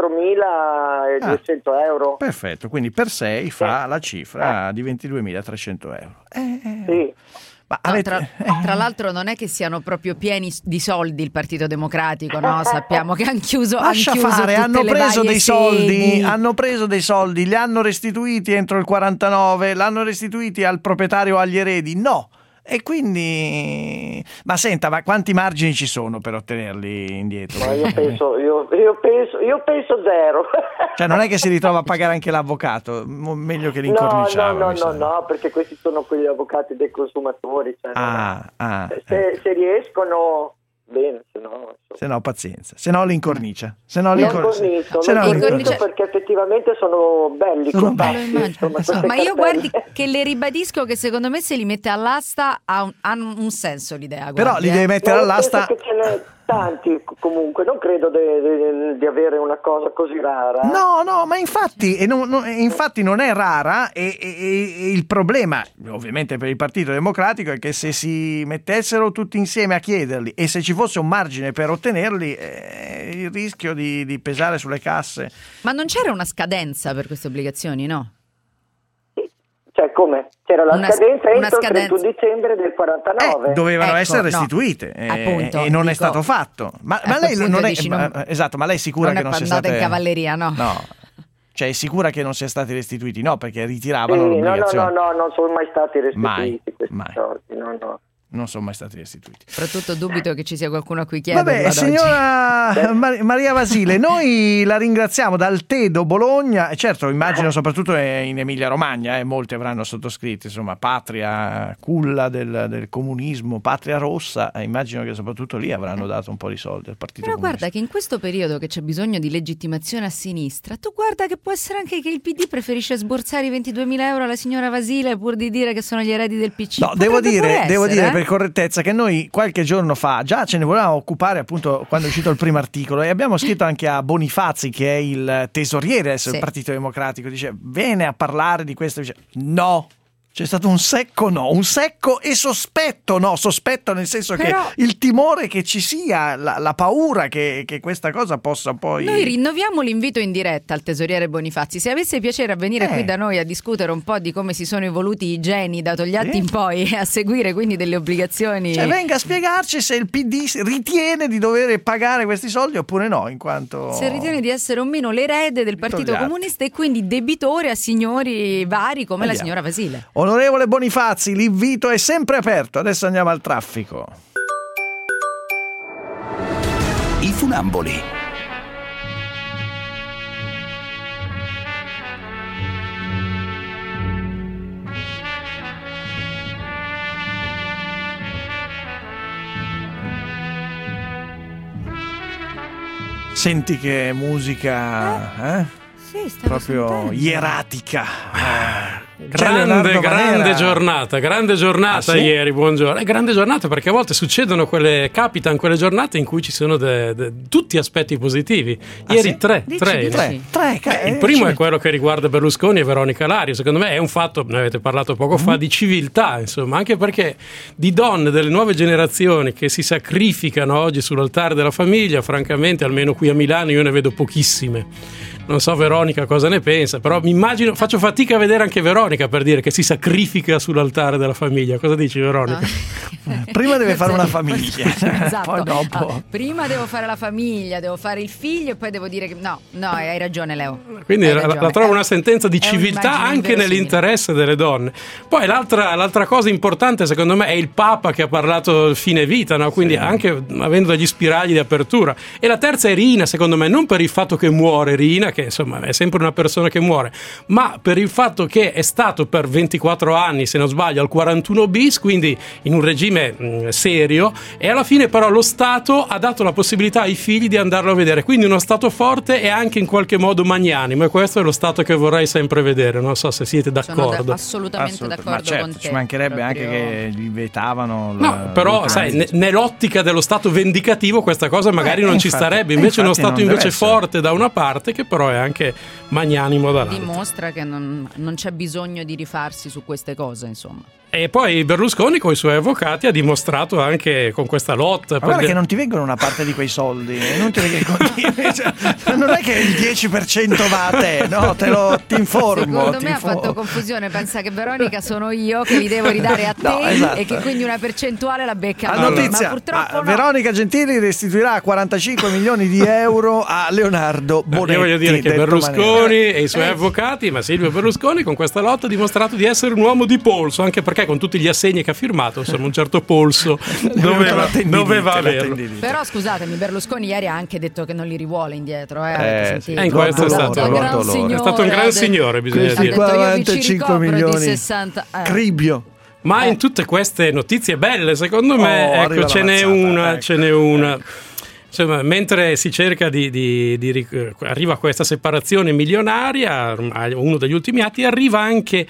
quattromiladuecento ah, euro. Perfetto, quindi per sei fa eh. la cifra eh. di ventiduemilatrecento euro. Eh, sì. Ma no, avete... tra, tra l'altro non è che siano proprio pieni di soldi il Partito Democratico, no? Sappiamo che hanno chiuso, Lascia han chiuso fare, tutte hanno le preso dei soldi, sedi. hanno preso dei soldi, li hanno restituiti entro il quarantanove, l'hanno restituiti al proprietario o agli eredi? No. E quindi, ma senta, ma quanti margini ci sono per ottenerli indietro? Ma io penso, io, io penso, io penso zero. Cioè non è che si ritrova a pagare anche l'avvocato, meglio che l'incorniciava. No, no, no, no, no, perché questi sono quegli avvocati dei consumatori. Cioè, ah, ah, se, ecco. se riescono bene, se no... Se no pazienza, se no l'incornicia. Se no l'incornicia. Se no l'incornicia perché effettivamente sono belli. Sono belli. Insomma, ma io guardi che le ribadisco che secondo me se li mette all'asta ha un, ha un senso l'idea. Però guardi, li eh. deve mettere no, all'asta... Penso che ce n'è tanti comunque, non credo de, de, di avere una cosa così rara. No, no, ma infatti, e non, non, infatti non è rara e, e, e il problema, ovviamente per il Partito Democratico, è che se si mettessero tutti insieme a chiederli e se ci fosse un margine per ottenerli, eh, il rischio di, di pesare sulle casse. Ma non c'era una scadenza per queste obbligazioni, no? Cioè come? C'era la una, scadenza una entro scadenza. il trentuno dicembre del quarantanove. Eh, dovevano ecco, essere restituite no. eh, Appunto, e non dico, è stato fatto. Ma, ma lei non è, dici, non, esatto, ma lei è sicura non che è non sia andata state in cavalleria, no? No. Cioè è sicura che non sia stati restituiti? No, perché ritiravano sì, l'obbligazione. No, no, no, no, non sono mai stati restituiti mai, questi mai. soldi, no, no. Non sono mai stati restituiti. Soprattutto dubito che ci sia qualcuno a cui chiederlo. Vabbè, signora Mar- Maria Basile, noi la ringraziamo dal Tedo Bologna, e certo immagino soprattutto in Emilia Romagna, eh, molti avranno sottoscritto, insomma, patria culla del, del comunismo, patria rossa, eh, immagino che soprattutto lì avranno dato un po' di soldi al Partito Però Comunista. guarda che in questo periodo che c'è bisogno di legittimazione a sinistra, tu guarda che può essere anche che il P D preferisce sborsare i ventiduemila euro alla signora Basile pur di dire che sono gli eredi del P C. No, devo dire, essere, devo dire eh? per correttezza che noi qualche giorno fa già ce ne volevamo occupare appunto quando è uscito il primo articolo e abbiamo scritto anche a Bonifazi che è il tesoriere adesso sì. del Partito Democratico, dice viene a parlare di questo, dice no, c'è stato un secco no, un secco e sospetto no, sospetto nel senso Però... che il timore che ci sia, la, la paura che, che questa cosa possa poi... Noi rinnoviamo l'invito in diretta al tesoriere Bonifazzi, se avesse piacere a venire eh. qui da noi a discutere un po' di come si sono evoluti i geni da Togliatti sì. in poi a seguire quindi delle obbligazioni. Cioè venga a spiegarci se il P D ritiene di dover pagare questi soldi oppure no, in quanto... Se ritiene di essere o meno l'erede del Partito Togliatti. Comunista e quindi debitore a signori vari come Andiamo. la signora Basile. Onorevole Bonifazzi, l'invito è sempre aperto. Adesso andiamo al traffico. I funamboli. Senti che musica, eh? Sì, proprio sentendo. ieratica. Eh, Grande, grande giornata, grande giornata ah, sì? ieri, buongiorno. È grande giornata perché a volte succedono quelle, capitano quelle giornate in cui ci sono de, de, tutti aspetti positivi. Ieri ah, sì? tre, dici, tre, dici. tre, tre ca- Beh, il primo è quello che riguarda Berlusconi e Veronica Lario. Secondo me è un fatto, ne avete parlato poco mm-hmm. fa, di civiltà, insomma, anche perché di donne delle nuove generazioni che si sacrificano oggi sull'altare della famiglia, francamente, almeno qui a Milano io ne vedo pochissime. Non so Veronica cosa ne pensa, però mi immagino, faccio fatica a vedere anche Veronica per dire che si sacrifica sull'altare della famiglia. Cosa dici Veronica? No. Prima deve fare una famiglia, esatto. Poi dopo. Ah, prima devo fare la famiglia, devo fare il figlio e poi devo dire che no, no, hai ragione Leo. Quindi hai la, ragione. la trovo una sentenza di civiltà anche nell'interesse delle donne. Poi l'altra, l'altra cosa importante secondo me è il Papa che ha parlato fine vita, no? Quindi sì. anche avendo degli spiragli di apertura. E la terza è Rina, secondo me, non per il fatto che muore Rina, che insomma è sempre una persona che muore, ma per il fatto che è stato per ventiquattro anni, se non sbaglio, al quarantuno bis, quindi in un regime mh, serio, e alla fine però lo Stato ha dato la possibilità ai figli di andarlo a vedere, quindi uno Stato forte e anche in qualche modo magnanimo, e questo è lo Stato che vorrei sempre vedere. Non so se siete d'accordo. Sono da, assolutamente Assolut- d'accordo ma certo, con te. Ci mancherebbe proprio... anche che gli vetavano la... no, però sai, n- nell'ottica dello Stato vendicativo questa cosa magari eh, non infatti, ci starebbe, invece uno Stato invece forte da una parte che però è anche magnanimo dall'altra. Dimostra che non, non c'è bisogno di rifarsi su queste cose, insomma. E poi Berlusconi con i suoi avvocati ha dimostrato anche con questa lotta. Ma guarda che non ti vengono una parte di quei soldi, è inutile che continui, cioè, non è che il dieci per cento va a te, no? Te lo ti informo. Secondo ti me informo. ha fatto confusione, pensa che Veronica sono io che li devo ridare a te no, esatto. e che quindi una percentuale la becca a me. Notizia, ma purtroppo ma no. Veronica Gentili restituirà quarantacinque milioni di euro a Leonardo Bonetti. Io voglio dire che Berlusconi maniera. e i suoi eh. avvocati, ma Silvio Berlusconi con questa lotta ha dimostrato di essere un uomo di polso, anche perché con tutti gli assegni che ha firmato, insomma un certo polso doveva, doveva averlo. Però scusatemi, Berlusconi ieri ha anche detto che non li rivuole indietro, eh, eh, sì. eh in questo è stato, un gran signore, è stato un gran signore, bisogna dire. quarantacinque milioni di sessanta eh. Cribio. Ma eh. in tutte queste notizie belle, secondo me, oh, ecco, ce n'è una, ecco. ce n'è una. Ecco. Insomma, mentre si cerca di, di, di, di arriva questa separazione milionaria, uno degli ultimi atti, arriva anche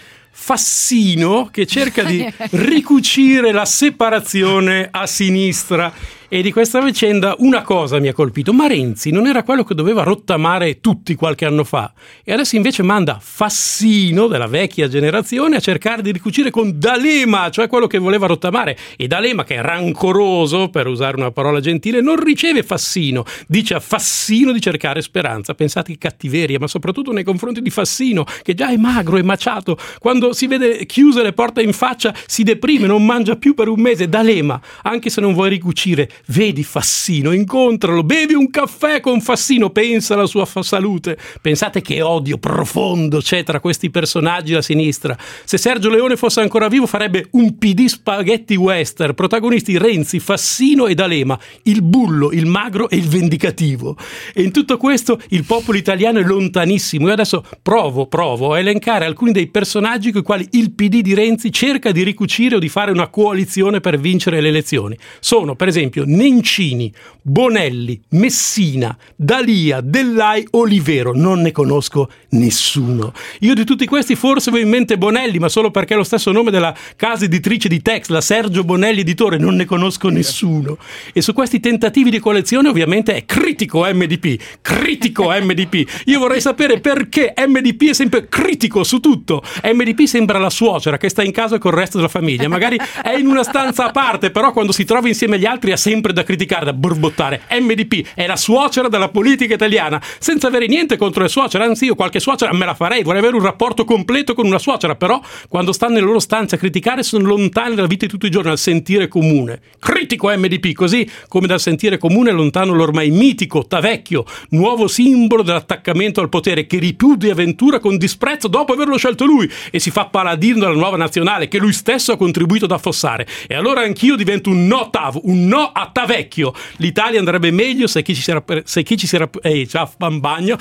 Fassino che cerca di ricucire la separazione a sinistra. E di questa vicenda una cosa mi ha colpito: ma Renzi non era quello che doveva rottamare tutti qualche anno fa, e adesso invece manda Fassino della vecchia generazione a cercare di ricucire con D'Alema, cioè quello che voleva rottamare, e D'Alema, che è rancoroso, per usare una parola gentile, non riceve Fassino, dice a Fassino di cercare speranza. Pensate che cattiveria, ma soprattutto nei confronti di Fassino, che già è magro e maciato, quando si vede chiuse le porte in faccia si deprime, non mangia più per un mese. D'Alema, anche se non vuoi ricucire, vedi Fassino, incontralo, bevi un caffè con Fassino, pensa alla sua fa- salute. Pensate che odio profondo c'è tra questi personaggi da sinistra. Se Sergio Leone fosse ancora vivo farebbe un P D spaghetti western, protagonisti Renzi, Fassino e D'Alema, il bullo, il magro e il vendicativo. E in tutto questo il popolo italiano è lontanissimo. Io adesso provo, provo a elencare alcuni dei personaggi con i quali il P D di Renzi cerca di ricucire o di fare una coalizione per vincere le elezioni. Sono, per esempio, Nencini, Bonelli, Messina, D'Alia, Dell'Ai, Olivero. Non ne conosco nessuno. Io di tutti questi forse avevo in mente Bonelli, ma solo perché è lo stesso nome della casa editrice di Tex, la Sergio Bonelli Editore. Non ne conosco nessuno. E su questi tentativi di coalizione ovviamente è critico M D P, critico M D P. Io vorrei sapere perché M D P è sempre critico su tutto. M D P sembra la suocera che sta in casa col resto della famiglia, magari è in una stanza a parte, però quando si trova insieme agli altri ha sempre da criticare, da borbottare. M D P è la suocera della politica italiana, senza avere niente contro le suocere, anzi io qualche suocera me la farei, vorrei avere un rapporto completo con una suocera, però quando stanno nelle loro stanze a criticare sono lontani dalla vita di tutti i giorni, dal sentire comune. Critico M D P, così come dal sentire comune è lontano l'ormai mitico Tavecchio, nuovo simbolo dell'attaccamento al potere, che ripudia Ventura con disprezzo dopo averlo scelto lui e si fa paladino della nuova nazionale che lui stesso ha contribuito ad affossare. E allora anch'io divento un no Tav, un no a Tavecchio. L'Italia andrebbe meglio se chi ci si rapp- se chi ci si rapp- ehi, ciao, bambagno.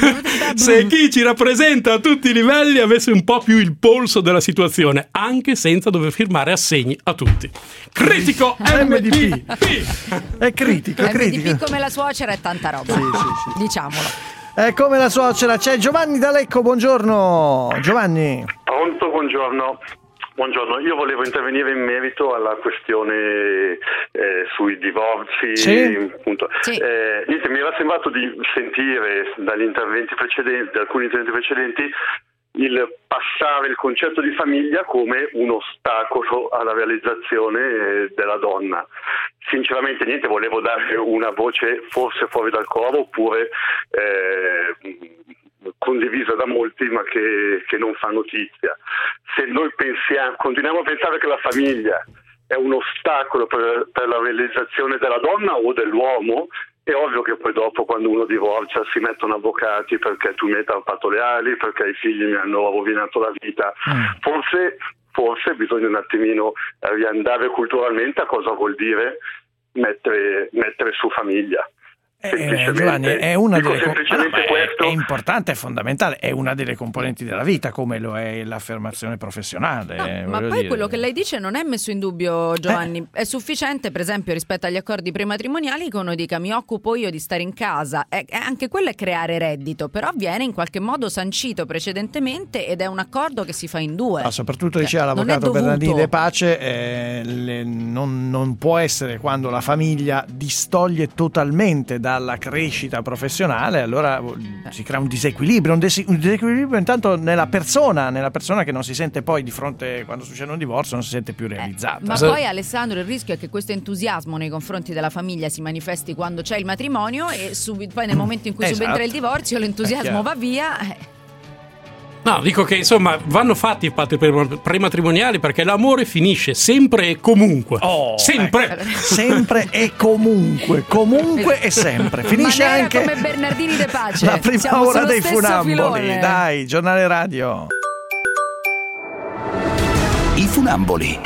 se chi ci rappresenta a tutti i livelli avesse un po' più il polso della situazione, anche senza dover firmare assegni a tutti. Critico M D P. È critico, è critico. M D P come la suocera è tanta roba. Sì, sì, sì. Diciamolo. È come la suocera. C'è Giovanni da Lecco, buongiorno. Giovanni. Pronto, buongiorno. Buongiorno, io volevo intervenire in merito alla questione eh, sui divorzi. Sì. Appunto. Sì. Eh, niente, mi era sembrato di sentire dagli interventi precedenti, da alcuni interventi precedenti, il passare il concetto di famiglia come un ostacolo alla realizzazione della donna. Sinceramente niente, volevo dare una voce forse fuori dal coro, oppure eh, condivisa da molti ma che, che non fa notizia. Se noi pensiamo, continuiamo a pensare che la famiglia è un ostacolo per, per la realizzazione della donna o dell'uomo, è ovvio che poi dopo, quando uno divorzia, si mettono avvocati perché tu mi hai tarpato le ali, perché i figli mi hanno rovinato la vita. Mm. Forse, forse bisogna un attimino riandare culturalmente a cosa vuol dire mettere, mettere su famiglia. Eh, Giovanni, è una delle semplicemente com- questo. È, è importante, è fondamentale, è una delle componenti della vita, come lo è l'affermazione professionale. No, eh, ma poi dire. quello che lei dice non è messo in dubbio, Giovanni. Eh. È sufficiente, per esempio, rispetto agli accordi prematrimoniali, che uno dica mi occupo io di stare in casa. È, è anche quello è creare reddito, però viene in qualche modo sancito precedentemente ed è un accordo che si fa in due. No, soprattutto cioè, diceva l'avvocato Bernardini De Pace, eh, le, non, non può essere quando la famiglia distoglie totalmente dalla crescita professionale, allora si crea un disequilibrio, un, des- un disequilibrio intanto nella persona, nella persona che non si sente poi di fronte, quando succede un divorzio, non si sente più realizzata. Eh, ma poi, Alessandro, il rischio è che questo entusiasmo nei confronti della famiglia si manifesti quando c'è il matrimonio e sub- poi nel momento in cui esatto. subentra il divorzio l'entusiasmo va via. Eh. No, dico che insomma vanno fatti i patti prematrimoniali perché l'amore finisce sempre e comunque. Oh, sempre. Ecco. Sempre e comunque, comunque e sempre. Finisce Maniera anche come Bernardini De Pace. la prima Siamo ora sullo dei stesso funamboli. filone. Dai, giornale radio. I funamboli.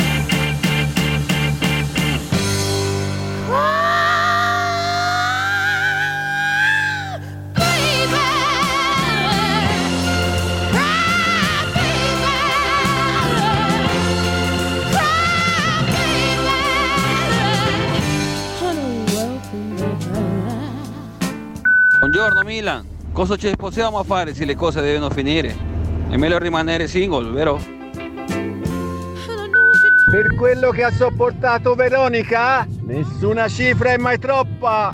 Buongiorno Milan, cosa ci possiamo fare se le cose devono finire? È meglio rimanere single, vero? Per quello che ha sopportato Veronica, nessuna cifra è mai troppa.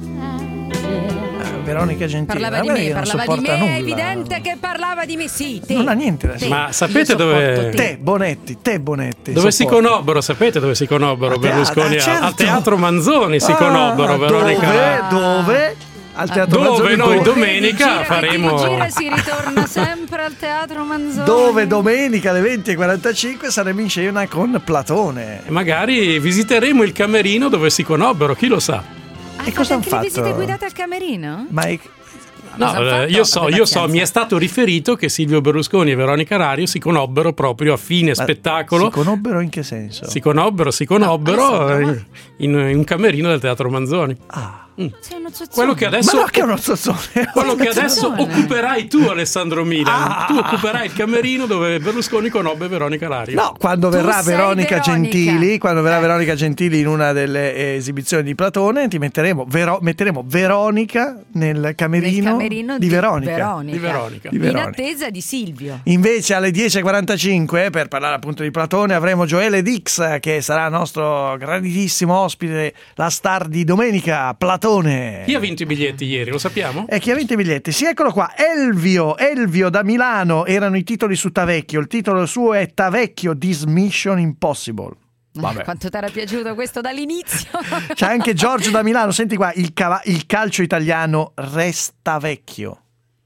Veronica Gentili parlava di me, parlava di me, nulla. è evidente che parlava di me, sì, te. Non ha niente da te. Ma sapete dove te Bonetti, te Bonetti dove sopporto. si conobbero, sapete dove si conobbero Berlusconi? Ah, certo. Al Teatro Manzoni si ah, conobbero Veronica. Dove? Dove? Al Teatro dove Manzoni, noi dove? domenica gira, faremo gira, si ritorna sempre al Teatro Manzoni. Dove domenica alle venti e quarantacinque saremo in scena con Platone. E magari visiteremo il camerino dove si conobbero, chi lo sa. Ah, e cosa hanno anche fatto? le visite guidate al camerino? Ma è... No, eh, io so, io so, mi è stato riferito che Silvio Berlusconi e Veronica Rario si conobbero proprio a fine Ma spettacolo. Si conobbero in che senso? Si conobbero, si conobbero No, in, in un camerino del Teatro Manzoni. Ah. Mm. C'è uno zozzone. Quello che adesso, Ma no, che è uno zozzone. quello che adesso occuperai tu, Alessandro Milan. Ah. Tu occuperai il camerino dove Berlusconi conobbe Veronica Rario. No, quando Tu verrà sei Veronica, Veronica. Gentili, quando verrà Eh. Veronica Gentili in una delle eh, esibizioni di Platone, ti metteremo, Vero- metteremo Veronica nel camerino, Nel camerino di, di Veronica. Veronica. Di Veronica. Di In Veronica. attesa di Silvio. Invece alle dieci e quarantacinque, per parlare appunto di Platone, avremo Joele Dix, che sarà nostro grandissimo ospite, la star di domenica, Platone. Chi ha vinto i biglietti ieri, lo sappiamo? E chi ha vinto i biglietti? Sì, eccolo qua, Elvio, Elvio da Milano, erano i titoli su Tavecchio, il titolo suo è Tavecchio This Mission Impossible. Vabbè. Quanto ti era piaciuto questo dall'inizio? C'è anche Giorgio da Milano, senti qua, il, cava- il calcio italiano resta vecchio.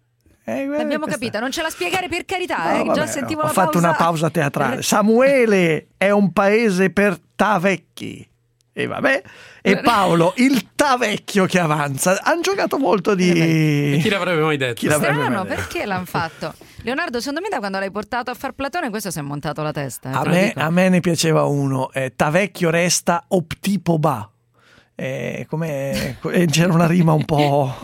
Eh, Abbiamo questa... capito, non ce la spiegare per carità, No, eh, vabbè, già sentivo ho la fatto pausa. una pausa teatrale. Samuele è un paese per Tavecchi. E vabbè, e Paolo, il Tavecchio che avanza. Hanno giocato molto di... E chi l'avrebbe mai detto? Chi l'avrebbe Strano, mai detto? perché l'hanno fatto? Leonardo, secondo me da quando l'hai portato a far Platone questo si è montato la testa. Eh, A te lo me, dico. a me ne piaceva uno, eh, Tavecchio resta optipoba. Eh, come eh, c'era una rima un po'...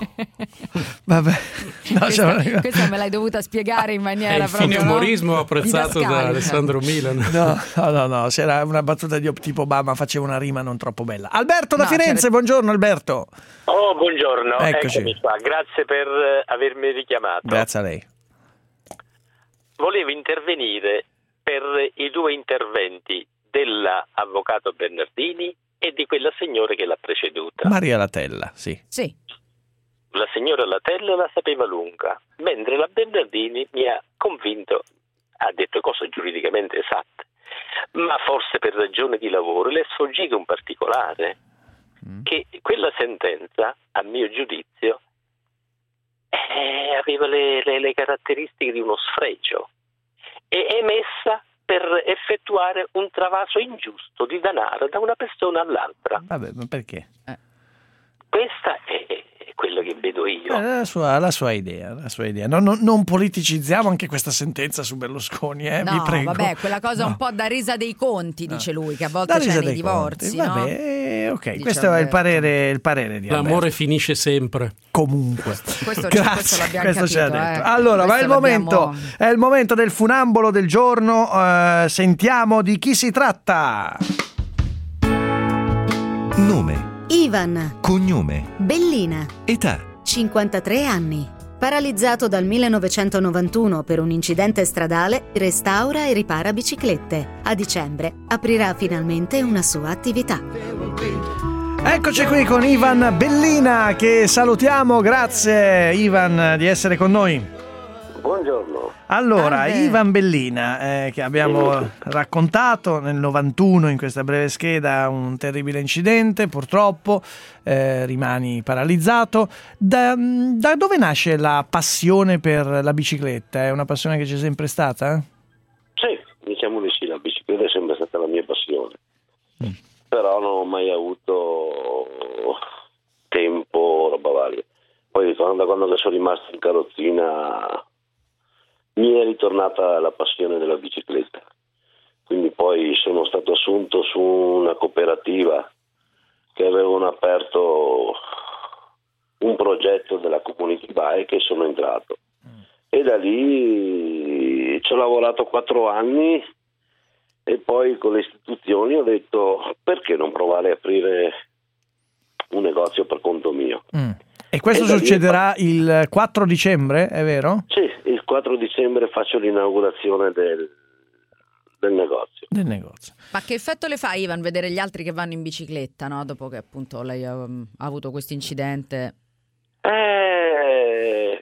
Vabbè, no, questa, c'era una rima... questa me l'hai dovuta spiegare in È maniera il fine proprio, no? umorismo apprezzato da Didascalica. Alessandro Milan. No, no, no, no, c'era una battuta di optipoba, ma faceva una rima non troppo bella. Alberto da No, Firenze, c'era- buongiorno Alberto. Oh, buongiorno, Eccoci. eccomi qua, grazie per eh, avermi richiamato. Grazie a lei. Volevo intervenire per i due interventi dell'avvocato Bernardini e di quella signora che l'ha preceduta. Maria Latella, sì. Sì. La signora Latella la sapeva lunga, mentre la Bernardini mi ha convinto, ha detto cose giuridicamente esatte, ma forse per ragione di lavoro le è sfuggito un particolare, mm. che quella sentenza, a mio giudizio, eh, aveva le, le, le caratteristiche di uno sfregio, e è emessa per effettuare un travaso ingiusto di denaro da una persona all'altra. Vabbè, ma perché? Eh. Questa è quello che vedo io. Eh, la, sua, la sua idea, la sua idea. No, no, non politicizziamo anche questa sentenza su Berlusconi, eh, no, vi prego. Vabbè, quella cosa no. un po' da risa dei conti, dice lui, che a volte Da c'è risa nei dei divorzi. conti. No? Vabbè, ok, Dice questo è il Alberto. parere, il parere di L'amore Alberto. finisce sempre. Comunque. Questo, Grazie, questo l'abbiamo questo ci ha capito, detto. eh. Allora, ma è Questo il momento, l'abbiamo- è il momento del funambolo del giorno. eh, sentiamo di chi si tratta. Nome, Ivan, cognome, Bellina, età, cinquantatré anni. Paralizzato dal millenovecentonovantuno per un incidente stradale, restaura e ripara biciclette. A dicembre aprirà finalmente una sua attività. Eccoci qui con Ivan Bellina, che salutiamo. Grazie Ivan di essere con noi. Buongiorno. Allora, Ivan Bellina, eh, che abbiamo raccontato nel novantuno in questa breve scheda un terribile incidente, purtroppo eh, rimani paralizzato. Da, da dove nasce la passione per la bicicletta? È una passione che c'è sempre stata? Sì, diciamo di sì, la bicicletta è sempre stata la mia passione, mm. però non ho mai avuto tempo, roba varia. Poi da quando sono rimasto in carrozzina mi è ritornata la passione della bicicletta, quindi poi sono stato assunto su una cooperativa che avevano aperto un progetto della community bike e sono entrato mm. e da lì ci ho lavorato quattro anni e poi con le istituzioni ho detto perché non provare a aprire un negozio per conto mio. Mm. E questo e succederà lì... il quattro dicembre, è vero? Sì, il quattro dicembre faccio l'inaugurazione del, del negozio. Del negozio. Ma che effetto le fa, Ivan, vedere gli altri che vanno in bicicletta, no? Dopo che appunto lei ha, ha avuto questo incidente? Eh,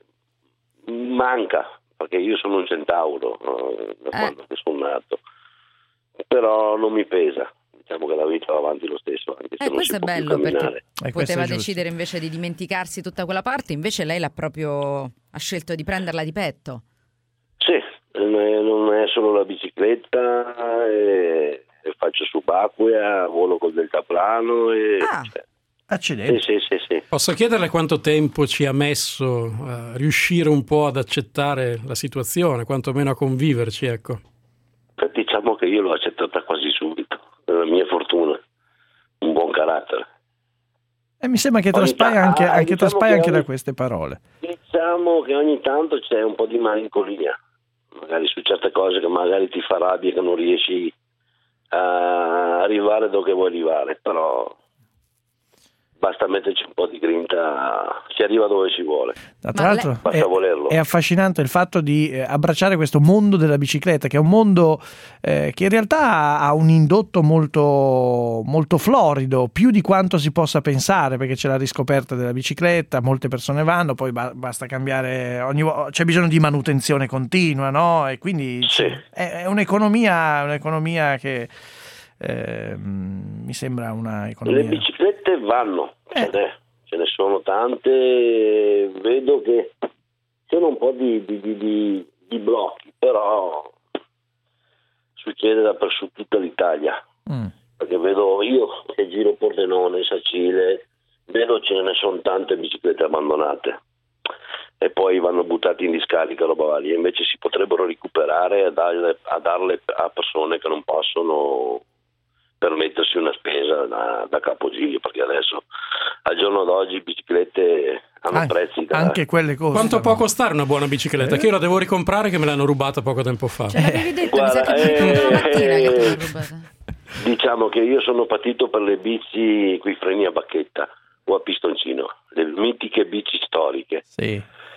manca, perché io sono un centauro no? da eh. quando sono nato, però non mi pesa. Diciamo che la vita va avanti lo stesso, anche se Eh, non questo si è può più bello perché camminare. Eh, questo poteva è giusto. decidere invece di dimenticarsi tutta quella parte, invece lei l'ha proprio ha scelto di prenderla di petto. Sì, non è solo la bicicletta, e, e faccio subacquea, volo col deltaplano e Ah. cioè, Accidenti. sì, sì, sì, sì. Posso chiederle quanto tempo ci ha messo a riuscire un po' ad accettare la situazione, quantomeno a conviverci, ecco? Diciamo che io l'ho accettata quasi subito, è la mia fortuna, un buon carattere. E mi sembra che Ogni traspaia ta- anche, ah, anche, diciamo traspaia che anche ogni- da queste parole. Diciamo che ogni tanto c'è un po' di malinconia, magari su certe cose che magari ti fa rabbia, che non riesci a arrivare dove vuoi arrivare, però basta metterci un po' di grinta, si arriva dove si vuole. Tra l'altro basta è, volerlo. è affascinante il fatto di eh, abbracciare questo mondo della bicicletta, che è un mondo eh, che in realtà ha un indotto molto, molto florido, più di quanto si possa pensare, perché c'è la riscoperta della bicicletta, molte persone vanno, poi ba- basta cambiare, ogni vo- c'è bisogno di manutenzione continua, no? E quindi Sì. è, è un'economia, un'economia che eh, mi sembra una economia. Le biciclette vanno, ce, ne, ce ne sono tante, vedo che sono un po' di, di, di, di, di blocchi, però succede dappertutto tutta l'Italia, Mm. perché vedo io che giro Pordenone, Sacile, vedo ce ne sono tante biciclette abbandonate e poi vanno buttate in discarica, roba varia, invece si potrebbero recuperare a darle, a darle a persone che non possono permettersi una spesa da, da capogiro, perché adesso al giorno d'oggi biciclette hanno An- prezzi da... anche quelle cose. Quanto può costare una buona bicicletta? Eh. Che io la devo ricomprare, che me l'hanno rubata poco tempo fa. Ce l'avevi detto, Guarda, mi sa che eh, la mattina che te l'ho eh, rubata. Diciamo che io sono partito per le bici coi freni a bacchetta o a pistoncino, le mitiche bici storiche. Sì.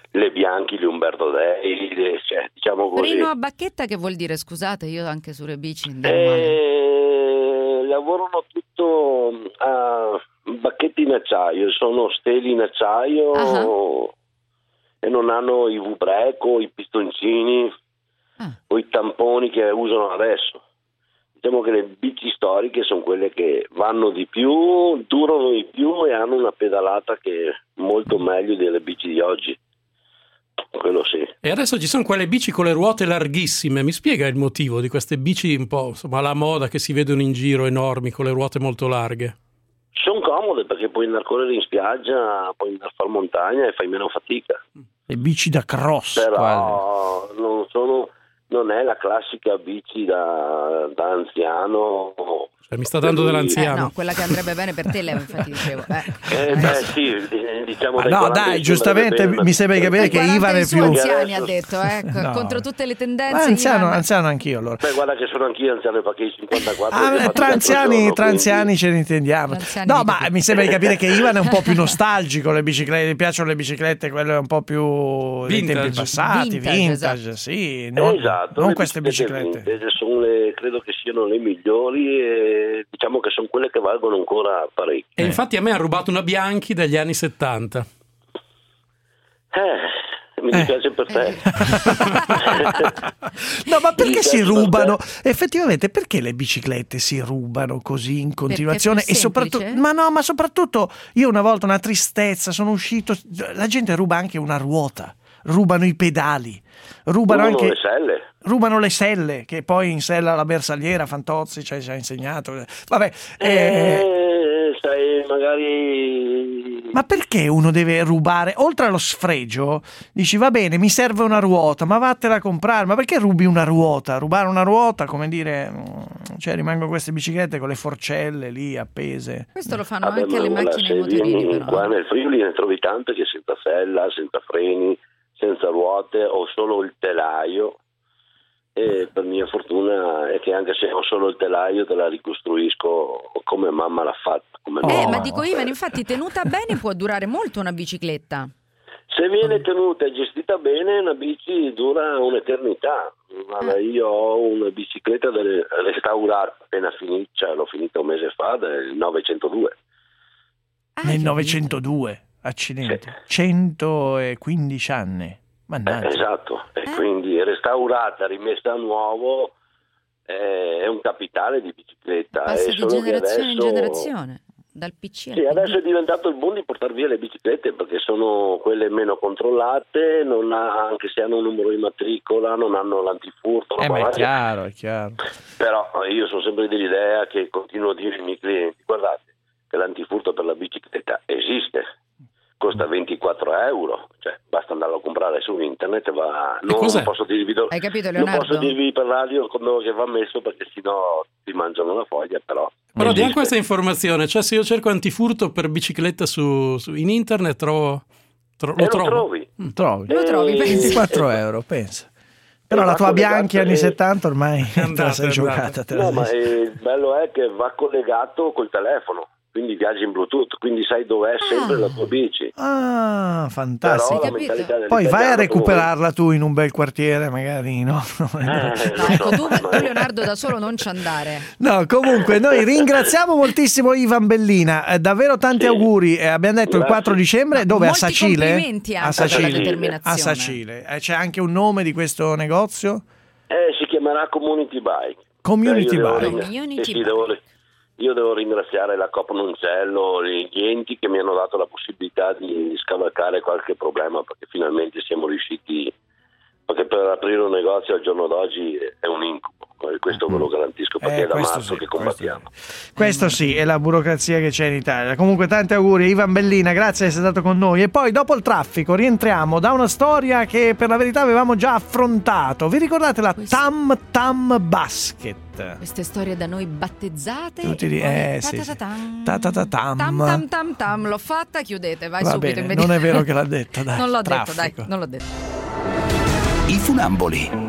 le Bianchi, le Umberto Dei, le, cioè, diciamo così. Treno a bacchetta che vuol dire? Scusate, io anche sulle bici eh, lavorano tutto a bacchetti in acciaio, sono steli in acciaio uh-huh. e non hanno i V-brake o i pistoncini uh. o i tamponi che usano adesso. Diciamo che le bici storiche sono quelle che vanno di più, durano di più e hanno una pedalata che è molto meglio delle bici di oggi. Quello sì. E adesso ci sono quelle bici con le ruote larghissime. Mi spiega il motivo di queste bici un po' insomma alla moda che si vedono in giro, enormi, con le ruote molto larghe? Sono comode perché puoi andare a correre in spiaggia, puoi andare a fare montagna e fai meno fatica. Le bici da cross. Però quasi. non sono... non è la classica bici da, da anziano. Cioè, mi sta dando dell'anziano. Eh, no, quella che andrebbe bene per te, infatti dicevo. Eh, eh beh, sì, diciamo. No, dai, giustamente mi sembra di capire che Ivan è più anziani, ha detto, eh, no. contro tutte le tendenze. Ma anziano, Ivan... anziano anch'io allora. Beh, guarda che sono anch'io anziano perché i cinquantaquattro. Ah, tra anziani, giorno, tra anziani quindi... ce ne intendiamo. No, ma mi sembra di capire che Ivan è un po' più nostalgico, le biciclette, gli piacciono le biciclette, quelle un po' più dei tempi passati, vintage, vintage esatto. Sì, non, esatto, non queste biciclette. Vintage sono le, credo che siano le migliori e diciamo che sono quelle che valgono ancora parecchio. E infatti a me ha rubato una Bianchi dagli anni settanta. Eh, mi dispiace eh. per te. No, ma perché si rubano? Effettivamente, perché le biciclette si rubano così in continuazione? E soprattutto, ma no, ma soprattutto io una volta una tristezza, sono uscito, la gente ruba anche una ruota, rubano i pedali, rubano, rubano anche le selle. Rubano le selle, che poi in sella la bersagliera Fantozzi ci ha insegnato. Vabbè, eh, eh, sai, magari. Ma perché uno deve rubare? Oltre allo sfregio, dici va bene, mi serve una ruota, ma vattela a comprare. Ma perché rubi una ruota? Rubare una ruota, come dire, cioè rimangono queste biciclette con le forcelle lì appese. Questo lo fanno ah, anche beh, le macchine e i motorini. Però. Qua nel Friuli ne trovi tante che senza sella, senza freni, senza ruote o solo il telaio. E per mia fortuna è che anche se ho solo il telaio te la ricostruisco come mamma l'ha fatta. Come eh, mamma. Ma dico Ivan, infatti tenuta bene può durare molto una bicicletta. Se viene tenuta e gestita bene una bici dura un'eternità. Guarda, io ho una bicicletta restaurata appena finita, cioè l'ho finita un mese fa, del novecentodue. Ah, nel novecentodue, accidenti, sì. centoquindici anni. Eh, esatto, e eh? quindi restaurata, rimessa a nuovo eh, è un capitale di bicicletta. Passa e di generazione adesso, in generazione, dal P C al Sì, adesso è diventato il boom di portare via le biciclette perché sono quelle meno controllate, non ha, anche se hanno un numero di matricola, non hanno l'antifurto. Eh, ma è chiaro, è chiaro. Però io sono sempre dell'idea che continuo a dire ai miei clienti, guardate che l'antifurto per la bicicletta esiste. Costa ventiquattro euro, cioè basta andarlo a comprare su internet. Va... Non posso dirvi, do... Hai capito, Leonardo? Non posso dirvi per radio come che va messo perché sennò ti mangiano la foglia, però. Però diamo questa informazione, cioè se io cerco antifurto per bicicletta su, su in internet trovo, tro... lo, lo trovo. trovi. Mm, trovi. Lo trovi, ventiquattro euro, pensa. Però la tua Bianchi anni settanta ormai te la sei giocata. Te la no, ma il bello è che va collegato col telefono. Quindi viaggi in Bluetooth, quindi sai dov'è sempre ah. la tua bici. Ah, fantastico. Poi vai a tu... recuperarla tu in un bel quartiere, magari, no? Eh, no, ecco, tu, tu Leonardo da solo non ci andare. No, comunque noi ringraziamo moltissimo Ivan Bellina, eh, davvero tanti sì. auguri. Eh, abbiamo detto Grazie. il quattro dicembre, dove? Molti a Sacile? Complimenti anche a Sacile. per la determinazione. A Sacile. Eh, c'è anche un nome di questo negozio? Eh, si chiamerà Community Bike. Community eh, Bike. Ring... Community eh, sì, Bike. Devo... Io devo ringraziare la Coop Noncello, gli enti che mi hanno dato la possibilità di scavalcare qualche problema perché finalmente siamo riusciti, perché per aprire un negozio al giorno d'oggi è un incubo, questo ve lo garantisco perché eh, è da marzo sì, che combattiamo. Questo, questo sì, è la burocrazia che c'è in Italia. Comunque tanti auguri Ivan Bellina, grazie di essere stato con noi. E poi dopo il traffico rientriamo da una storia che per la verità avevamo già affrontato. Vi ricordate la questo... Tam Tam Basket? Queste storie da noi battezzate. Tutti di... eh, ta sì, ta sì. tam. Ta ta ta tam. Tam tam tam tam. L'ho fatta, chiudete, vai Va subito. Bene, non è vero che l'ha detta, dai. Non l'ho traffico. detto, dai, non l'ho detto. I funamboli.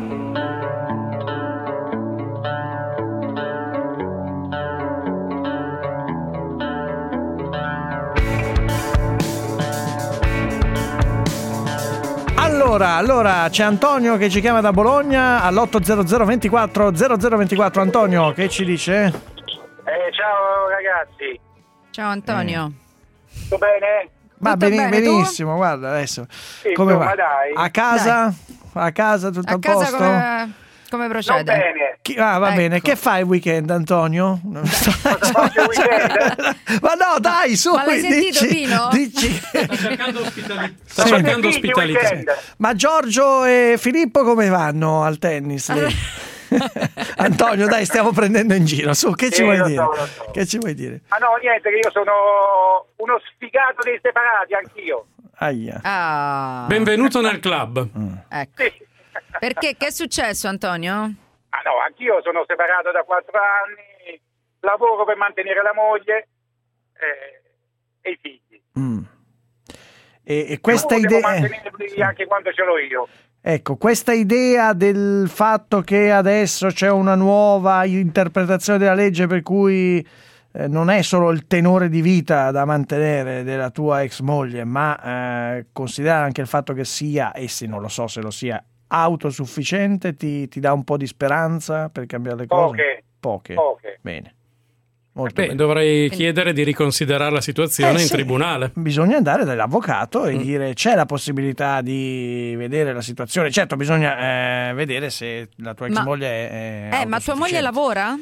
Allora, allora c'è Antonio che ci chiama da Bologna all'ottocento ventiquattro zero zero ventiquattro. Antonio, che ci dice? Eh, ciao ragazzi. Ciao Antonio. Eh, tutto bene? Va Tutto bene, bene, benissimo, tu? Guarda adesso. Sì, come insomma, va? dai. A casa? Dai. A casa tutto a a casa posto? come, come procede? Va bene. Chi, ah, va ecco. bene. Che fai il weekend, Antonio? Faccio il weekend? Ma no, dai, su. Ma l'hai sentito, dici, Pino? Dici. Sta cercando ospitalità. Sta Sì. cercando ospitalità. Ma Giorgio e Filippo come vanno al tennis? lì? Antonio, dai, stiamo prendendo in giro. Su, che Sì, ci vuoi lo dire? so, lo so. Che ci vuoi dire? Ah no, niente, che io sono uno sfigato dei separati, anch'io. Aia. Ah. Benvenuto nel club. Ecco. Perché? Che è successo, Antonio? Ah no, anch'io sono separato da quattro anni, lavoro per mantenere la moglie eh, e i figli. Mm. E, e questa Io devo idea... mantenerli anche quando ce l'ho io. Ecco, questa idea del fatto che adesso c'è una nuova interpretazione della legge per cui eh, non è solo il tenore di vita da mantenere della tua ex moglie, ma eh, considerare anche il fatto che sia, e se non lo so se lo sia, autosufficiente, ti, ti dà un po' di speranza per cambiare le cose? Poche. Poche. Poche. Bene. Molto Beh, bene. dovrei chiedere di riconsiderare la situazione Eh, in sì. tribunale. Bisogna andare dall'avvocato e Mm. dire c'è la possibilità di vedere la situazione. Certo, bisogna eh, vedere se la tua ex Ma- moglie è, Eh, ma tua moglie lavora?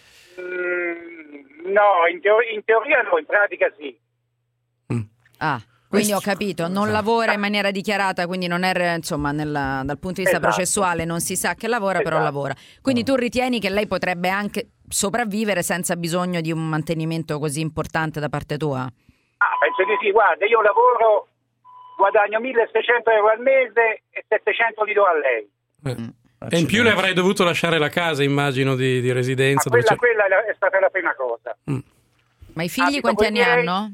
Mm, no, in, teo- in teoria no, in pratica sì. Ah, quindi ho capito, non lavora in maniera dichiarata, quindi non è, insomma, nella- dal punto di vista Esatto. processuale non si sa che lavora, però Esatto. lavora. Quindi tu ritieni che lei potrebbe anche sopravvivere senza bisogno di un mantenimento così importante da parte tua? Ah, penso di sì, guarda, io lavoro, guadagno milleseicento euro al mese e settecento li do a lei. Eh. E in più le avrei dovuto lasciare la casa, immagino, di, di residenza. Ma dove quella, c'è- quella è la- è stata la prima cosa. Ma i figli Abito quanti con anni i miei hanno?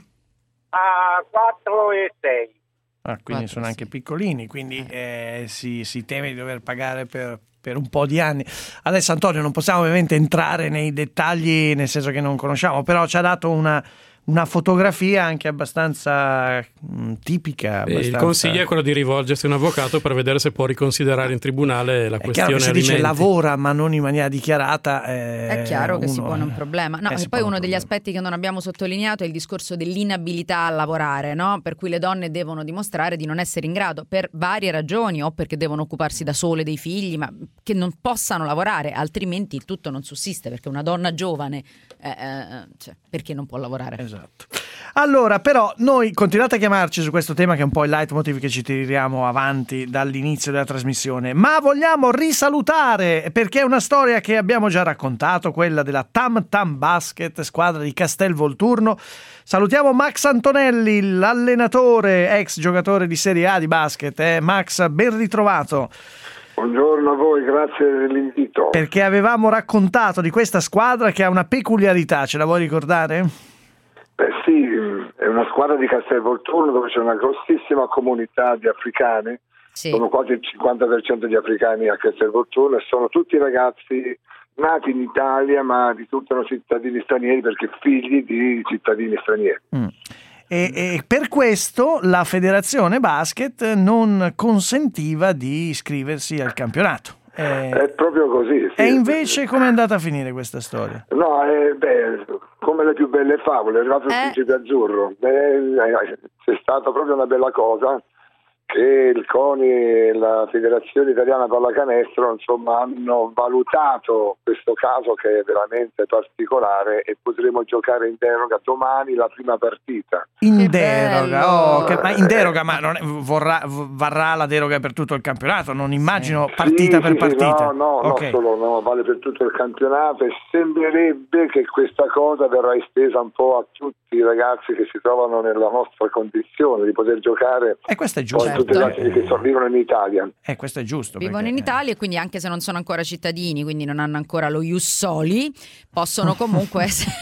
A quattro e sei. Ah, quindi sono anche piccolini, quindi eh, si, si teme di dover pagare per, per un po' di anni. Adesso Antonio non possiamo ovviamente entrare nei dettagli, nel senso che non conosciamo, però ci ha dato una, una fotografia anche abbastanza mh, tipica. E Abbastanza... il consiglio è quello di rivolgersi a un avvocato per vedere se può riconsiderare in tribunale la È chiaro questione che se dice alimenti. lavora ma non in maniera dichiarata eh, È chiaro che si uno- pone un problema. No, eh, e si poi pone uno un degli problema. aspetti che non abbiamo sottolineato è il discorso dell'inabilità a lavorare, no? Per cui le donne devono dimostrare di non essere in grado per varie ragioni, o perché devono occuparsi da sole dei figli, ma che non possano lavorare, altrimenti il tutto non sussiste, perché una donna giovane eh, eh, cioè, perché non può lavorare? Esatto. Allora, però, noi continuate a chiamarci su questo tema che è un po' il leitmotiv che ci tiriamo avanti dall'inizio della trasmissione, ma vogliamo risalutare, perché è una storia che abbiamo già raccontato, quella della Tam Tam Basket, squadra di Castelvolturno. Salutiamo Max Antonelli, l'allenatore, ex giocatore di Serie A di basket. Eh? Max, ben ritrovato. Buongiorno a voi, grazie dell'invito. Perché avevamo raccontato di questa squadra che ha una peculiarità, ce la vuoi ricordare? Beh sì, è una squadra di Castelvolturno dove c'è una grossissima comunità di africani, Sì. sono quasi il cinquanta per cento di africani a Castelvolturno e sono tutti ragazzi nati in Italia ma risultano cittadini stranieri perché figli di cittadini stranieri. Mm. E, e per questo la federazione basket non consentiva di iscriversi al campionato. Eh, È proprio così. Sì. e invece come è andata a finire questa storia? No, eh, beh, come le più belle favole, è arrivato il Eh? principe azzurro. Beh, eh, c'è stata proprio una bella cosa che il CONI e la Federazione Italiana Pallacanestro insomma hanno valutato questo caso che è veramente particolare e potremo giocare in deroga domani la prima partita. In Che deroga, bello! oh, che- ma in deroga, ma non è- vorrà, varrà la deroga per tutto il campionato? Non immagino partita Sì, per sì, sì, partita. no, no, Ok. no, solo, no, vale per tutto il campionato e sembrerebbe che questa cosa verrà estesa un po' a tutti i ragazzi che si trovano nella nostra condizione di poter giocare. E questo è Poi giusto. tutti i ragazzi che so- vivono in Italia. Eh, questo è giusto. Vivono perché- in Italia e quindi anche se non sono ancora cittadini, quindi non hanno ancora lo ius soli, possono comunque essere...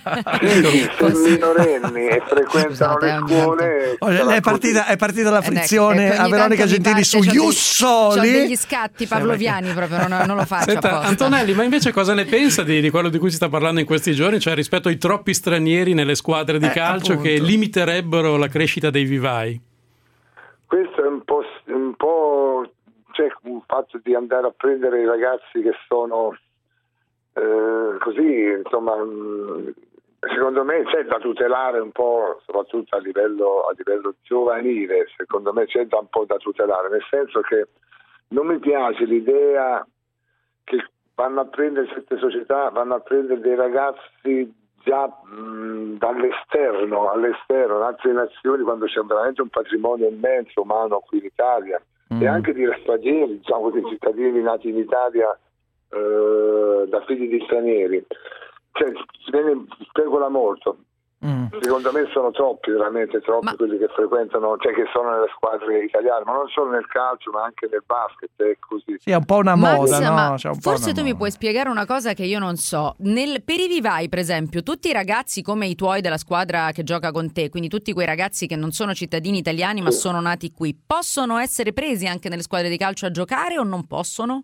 Sì, se minorenni e frequentano Scusate, le ogni scuole. Oh, è, partita, è partita la Eh, frizione ecco, ogni a Veronica tanto mi Gentili batte, su c'ho dei- Ius Soli. c'ho degli scatti pavloviani proprio, non, non lo faccio Senta, apposta. Antonelli, ma invece cosa ne pensa di, di quello di cui si sta parlando in questi giorni, cioè rispetto ai troppi stranieri nelle squadre di Eh, calcio appunto. che limiterebbero la crescita dei vivai? Questo è un po', un un po' c'è un fatto di andare a prendere i ragazzi che sono eh, così, insomma, mh, secondo me c'è da tutelare un po', soprattutto a livello, a livello giovanile, secondo me c'è da un po' da tutelare, nel senso che non mi piace l'idea che vanno a prendere certe società, vanno a prendere dei ragazzi già mh, dall'esterno, all'esterno, in altre nazioni, quando c'è veramente un patrimonio immenso umano qui in Italia, mm. e anche di stranieri, diciamo così, cittadini nati in Italia eh, da figli di stranieri. Cioè, si viene, specola molto. Mm. Secondo me sono troppi, veramente troppi ma... quelli che frequentano, cioè che sono nelle squadre italiane, ma non solo nel calcio, ma anche nel basket, è così. Sì, è un po' una moda, Max, no? Ma C'è un forse po' tu mi puoi spiegare una cosa che io non so. Nel, per i vivai, per esempio, tutti i ragazzi come i tuoi della squadra che gioca con te, quindi tutti quei ragazzi che non sono cittadini italiani ma sono nati qui, possono essere presi anche nelle squadre di calcio a giocare o non possono?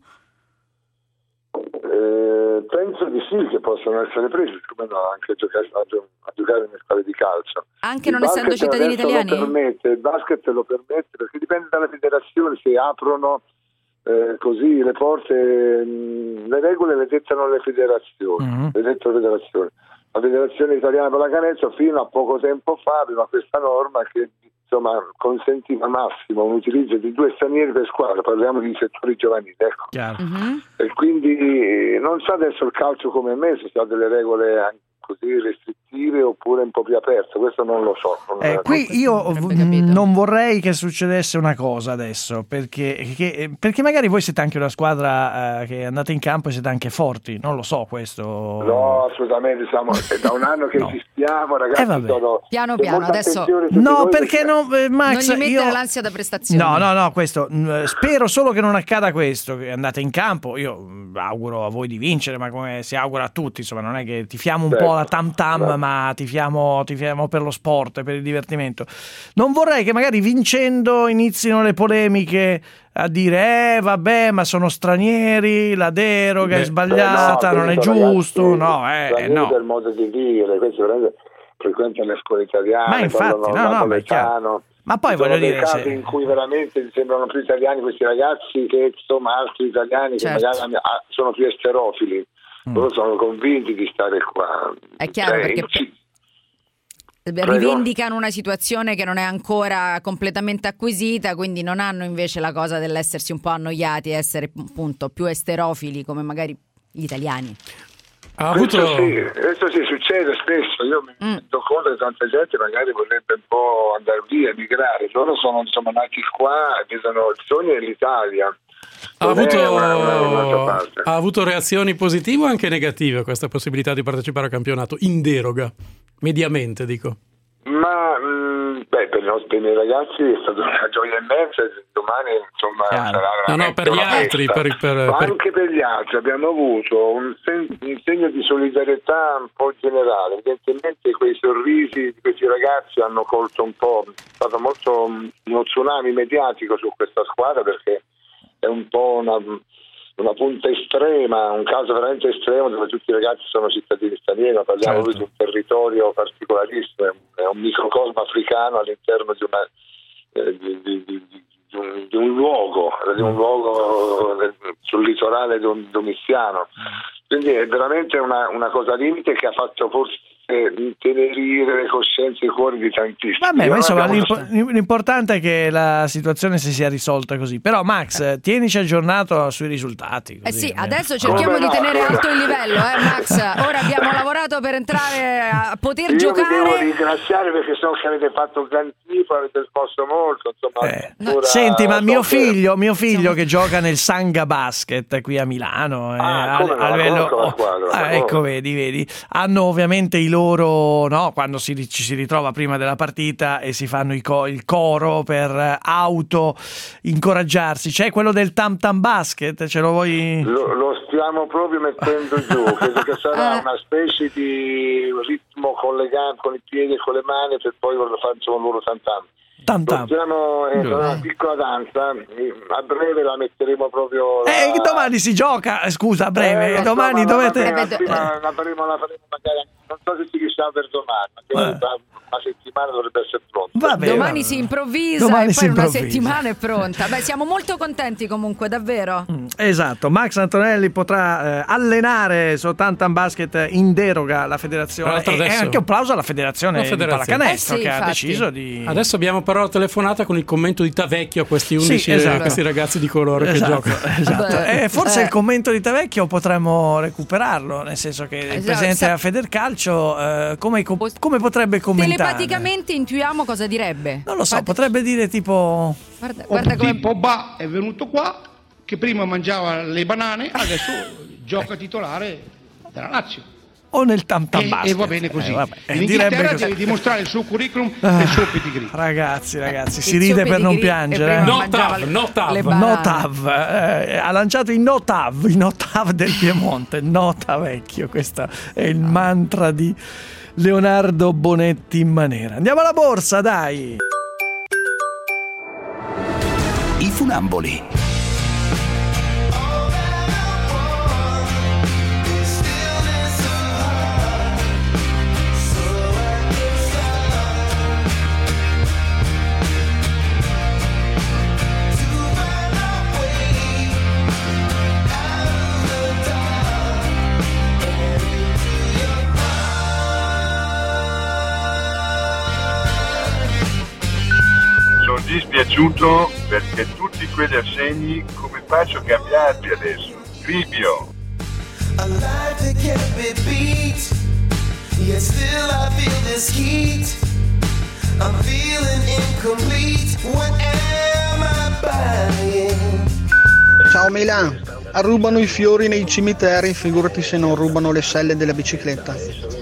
Eh, penso di sì che possono essere presi, come no, anche a giocare, a, gio- a giocare nelle squadre di calcio. Anche il non essendo cittadini italiani? Lo permette, il basket lo permette, perché dipende dalla federazione se aprono eh, così le porte, mh, le regole le dettano le federazioni, mm-hmm. le dettano le federazioni. La Federazione Italiana Pallacanestro fino a poco tempo fa aveva questa norma che insomma consentiva massimo un utilizzo di due stranieri per squadra, parliamo di settori giovanili, ecco. Mm-hmm. E quindi non so adesso il calcio come è messo, se ha delle regole anche così restrittive oppure un po' più aperte, questo non lo so. Non eh, qui io v- non vorrei che succedesse una cosa adesso, perché, che, perché magari voi siete anche una squadra eh, che andate in campo e siete anche forti, non lo so questo. No, assolutamente, siamo, è da un anno che no. esistiamo, ragazzi. Eh, sono, piano piano, adesso no, perché no, eh, Max, non gli mettere io... l'ansia da prestazione. No, no, no, questo mh, spero solo che non accada questo, che andate in campo, io mh, auguro a voi di vincere, ma come si augura a tutti, insomma, non è che tifiamo un certo. po' la tam tam, no. ma tifiamo, tifiamo per lo sport, per il divertimento. Non vorrei che magari vincendo inizino le polemiche a dire eh vabbè ma sono stranieri, la deroga Beh, è sbagliata, no, non è giusto, ragazzi, no, eh, no. È il modo di dire, questi veramente frequentano le scuole italiane, ma infatti, no, no, ma è chiaro. Ma poi voglio dei dire casi se... in cui veramente sembrano più italiani questi ragazzi che insomma altri italiani certo. che magari sono più esterofili. Mm. Loro sono convinti di stare qua. È chiaro, cioè, perché in... rivendicano una situazione che non è ancora completamente acquisita, quindi non hanno invece la cosa dell'essersi un po' annoiati e essere appunto più esterofili come magari gli italiani. Ha avuto... questo, sì, questo sì, succede spesso. Io mi mm. rendo conto che tanta gente magari vorrebbe un po' andare via, emigrare. Loro sono insomma nati qua e vedono il sogno dell'Italia. Ha avuto, una, una ha avuto reazioni positive o anche negative a questa possibilità di partecipare al campionato in deroga? Mediamente, dico. Ma mh, beh, per i nostri miei ragazzi è stata una gioia immensa. Domani insomma sarà no, no, per gli altri, per, per, ma per... anche per gli altri abbiamo avuto un, sen- un segno di solidarietà un po' generale. Evidentemente quei sorrisi di questi ragazzi hanno colto un po', è stato molto uno tsunami mediatico su questa squadra, perché è un po' una, una punta estrema, un caso veramente estremo dove tutti i ragazzi sono cittadini stranieri, ma parliamo certo. di un territorio particolarissimo, è un microcosmo africano all'interno di, una, eh, di, di, di, di, un, di un luogo, di un luogo sul litorale domiziano. Quindi è veramente una, una cosa limite che ha fatto forse intenerire le coscienze e i cuori di tantissimi. Vabbè, ma insomma l'impo- l'importante è che la situazione si sia risolta così. Però Max, tienici aggiornato sui risultati. Così, eh sì, eh. adesso cerchiamo come di no, tenere alto no. il livello, eh Max. Ora abbiamo lavorato per entrare a poter Io giocare. Io vi devo ringraziare perché so che avete fatto un gran tifo, avete smosso molto, insomma. Eh. Ancora... Senti, ma mio so figlio, mio figlio che gioca nel Sanga Basket qui a Milano, ah, eh, come a, no, a livello oh, squadra, ah, ecco, vedi, vedi. Hanno ovviamente i loro, no, quando si, ci si ritrova prima della partita e si fanno i co- il coro per auto incoraggiarsi. C'è quello del Tam Tam Basket, ce lo vuoi? Lo, lo stiamo proprio mettendo giù, credo che sarà una specie di ritmo collegato con i piedi e con le mani per poi fare insomma loro tam tam. Tam tam. Siamo è una piccola danza, a breve la metteremo proprio la... Eh, domani si gioca, scusa, a breve, eh, domani so, dovete la, prima, la, faremo, la faremo magari non so se ci riusciamo per domani, ma una settimana dovrebbe essere pronta. Vabbè, domani vabbè. si improvvisa domani e si poi improvvisa. Una settimana è pronta. Beh, siamo molto contenti comunque, davvero. Mm, esatto, Max Antonelli potrà eh, allenare Southampton Basket in deroga alla federazione e, adesso... e anche un applauso alla federazione, federazione. di pallacanestro eh sì, che infatti. ha deciso di... Adesso abbiamo però la telefonata con il commento di Tavecchio a questi undici sì, esatto. questi ragazzi di colore esatto, che giocano. Esatto. Beh, eh, forse eh. il commento di Tavecchio potremmo recuperarlo, nel senso che il Esatto, presidente sa- della Federcalcio eh, come, come potrebbe commentare? Telepaticamente intuiamo cosa direbbe. Non lo so, potrebbe dire tipo... Guarda, guarda come... Tipo Ba è venuto qua, che prima mangiava le banane, adesso gioca titolare della Lazio. O nel tam tam e, basket. e va bene così. Eh, vabbè, in Inghilterra così. deve dimostrare il suo curriculum Ah, e il suo pedigree. Ragazzi, ragazzi, Il si ride suo per non pedigree piangere. e prima No tav, no tav. No tav. Eh, ha lanciato i no tav, i no tav del Piemonte. Nota vecchio, questo è il mantra di Leonardo Bonetti in Manera. Andiamo alla borsa, dai. I funamboli. Sono dispiaciuto perché tutti quegli assegni come faccio a cambiarli adesso? Cribio. Alive that can't be beat, yet still I feel this heat. I'm feeling incomplete. What am I buying? Ciao Milan, rubano i fiori nei cimiteri, figurati se non rubano le selle della bicicletta.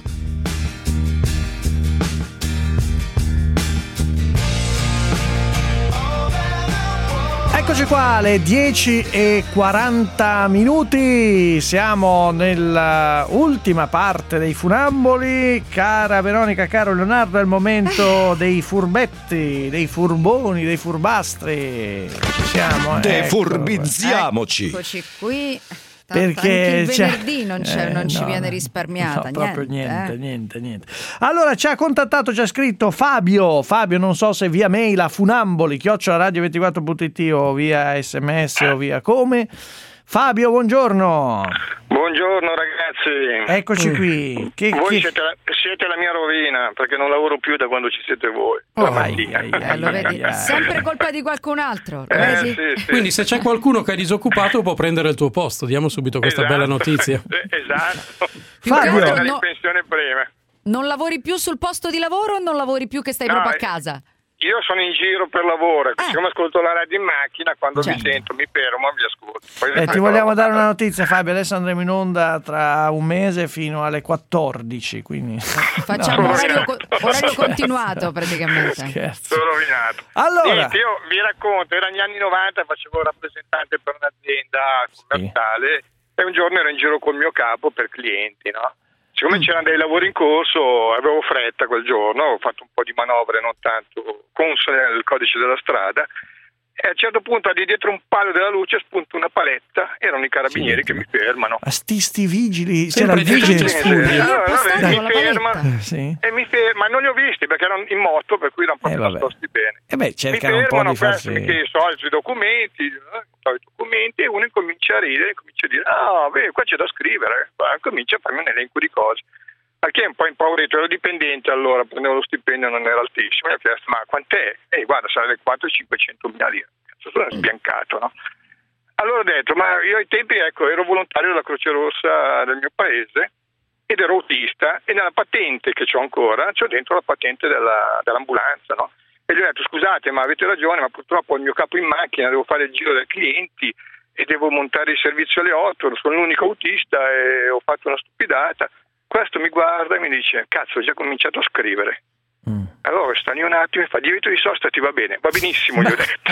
Eccoci qua, alle dieci e quaranta minuti, siamo nell'ultima parte dei funamboli. Cara Veronica, caro Leonardo, è il momento dei furbetti, dei furboni, dei furbastri. Ci siamo, De ecco. furbizziamoci. Eccoci qui. Perché anche il c'è- venerdì non, c'è, eh, non ci no, viene risparmiata, no, proprio niente, eh. niente, niente. Allora ci ha contattato, ci ha scritto Fabio. Fabio, non so se via mail a funamboli chiocciola radio ventiquattro punto it o via sms o via come. Fabio, buongiorno. Buongiorno ragazzi. Eccoci qui. Che, voi che- Siete, la, siete la mia rovina perché non lavoro più da quando ci siete voi. Oh, La ai, mattina. ai, Eh, lo vedi? Sempre colpa di qualcun altro, lo Eh, vedi? sì, sì. Quindi se c'è qualcuno che è disoccupato può prendere il tuo posto. Diamo subito questa Esatto. bella notizia. Eh, esatto. Fabio. Devo andare No. in pensione prima. Non lavori più sul posto di lavoro o non lavori più che stai No, proprio a eh, casa? Io sono in giro per lavoro, siccome ascolto la radio in macchina, quando Certo. mi sento mi fermo e vi ascolto. Poi Eh, ti ripeto, vogliamo dare una notizia, Fabio. Adesso andremo in onda tra un mese fino alle quattordici. Quindi... Facciamo No, orario, scherzo. co- orario continuato praticamente. Scherzo. Sono rovinato. Allora. Niente, io vi racconto, era negli anni novanta, facevo rappresentante per un'azienda commerciale e un giorno ero in giro col mio capo per clienti, no? Siccome c'erano dei lavori in corso, avevo fretta quel giorno, ho fatto un po' di manovre non tanto consone al codice della strada e a un certo punto di dietro un palo della luce spunta una paletta, erano i carabinieri che mi fermano. Ma sti, sti vigili, Sempre c'era il vigile in di- studio. Allora, vabbè, mi ferma Eh, sì. e mi ferma, ma non li ho visti perché erano in moto, per cui erano proprio vabbè. nascosti bene. E beh, Mi cercano un po' fermano, di questo, mi farsi... chiedono i soliti documenti, eh, i soliti documenti, e uno incomincia a ridere, comincia a dire, ah, beh, qua c'è da scrivere, qua comincia a farmi un elenco di cose. Perché è un po' impaurito, ero dipendente allora, prendevo lo stipendio, non era altissimo, mi ha chiesto, ma quant'è? E guarda, sarà le quattro cinquecento mila lire. Cazzo, sono sbiancato, no? Allora ho detto, ma io ai tempi, ecco, ero volontario della Croce Rossa del mio paese ed ero autista e nella patente che c'ho ancora, c'ho dentro la patente della, dell'ambulanza, no? E gli ho detto, scusate, ma avete ragione, ma purtroppo ho il mio capo in macchina, devo fare il giro dei clienti e devo montare il servizio alle otto, sono l'unico autista e ho fatto una stupidata. Questo mi guarda e mi dice, cazzo, ho già cominciato a scrivere. Allora stani un attimo e fa, diritto di sosta ti va bene? Va benissimo, gli ho detto.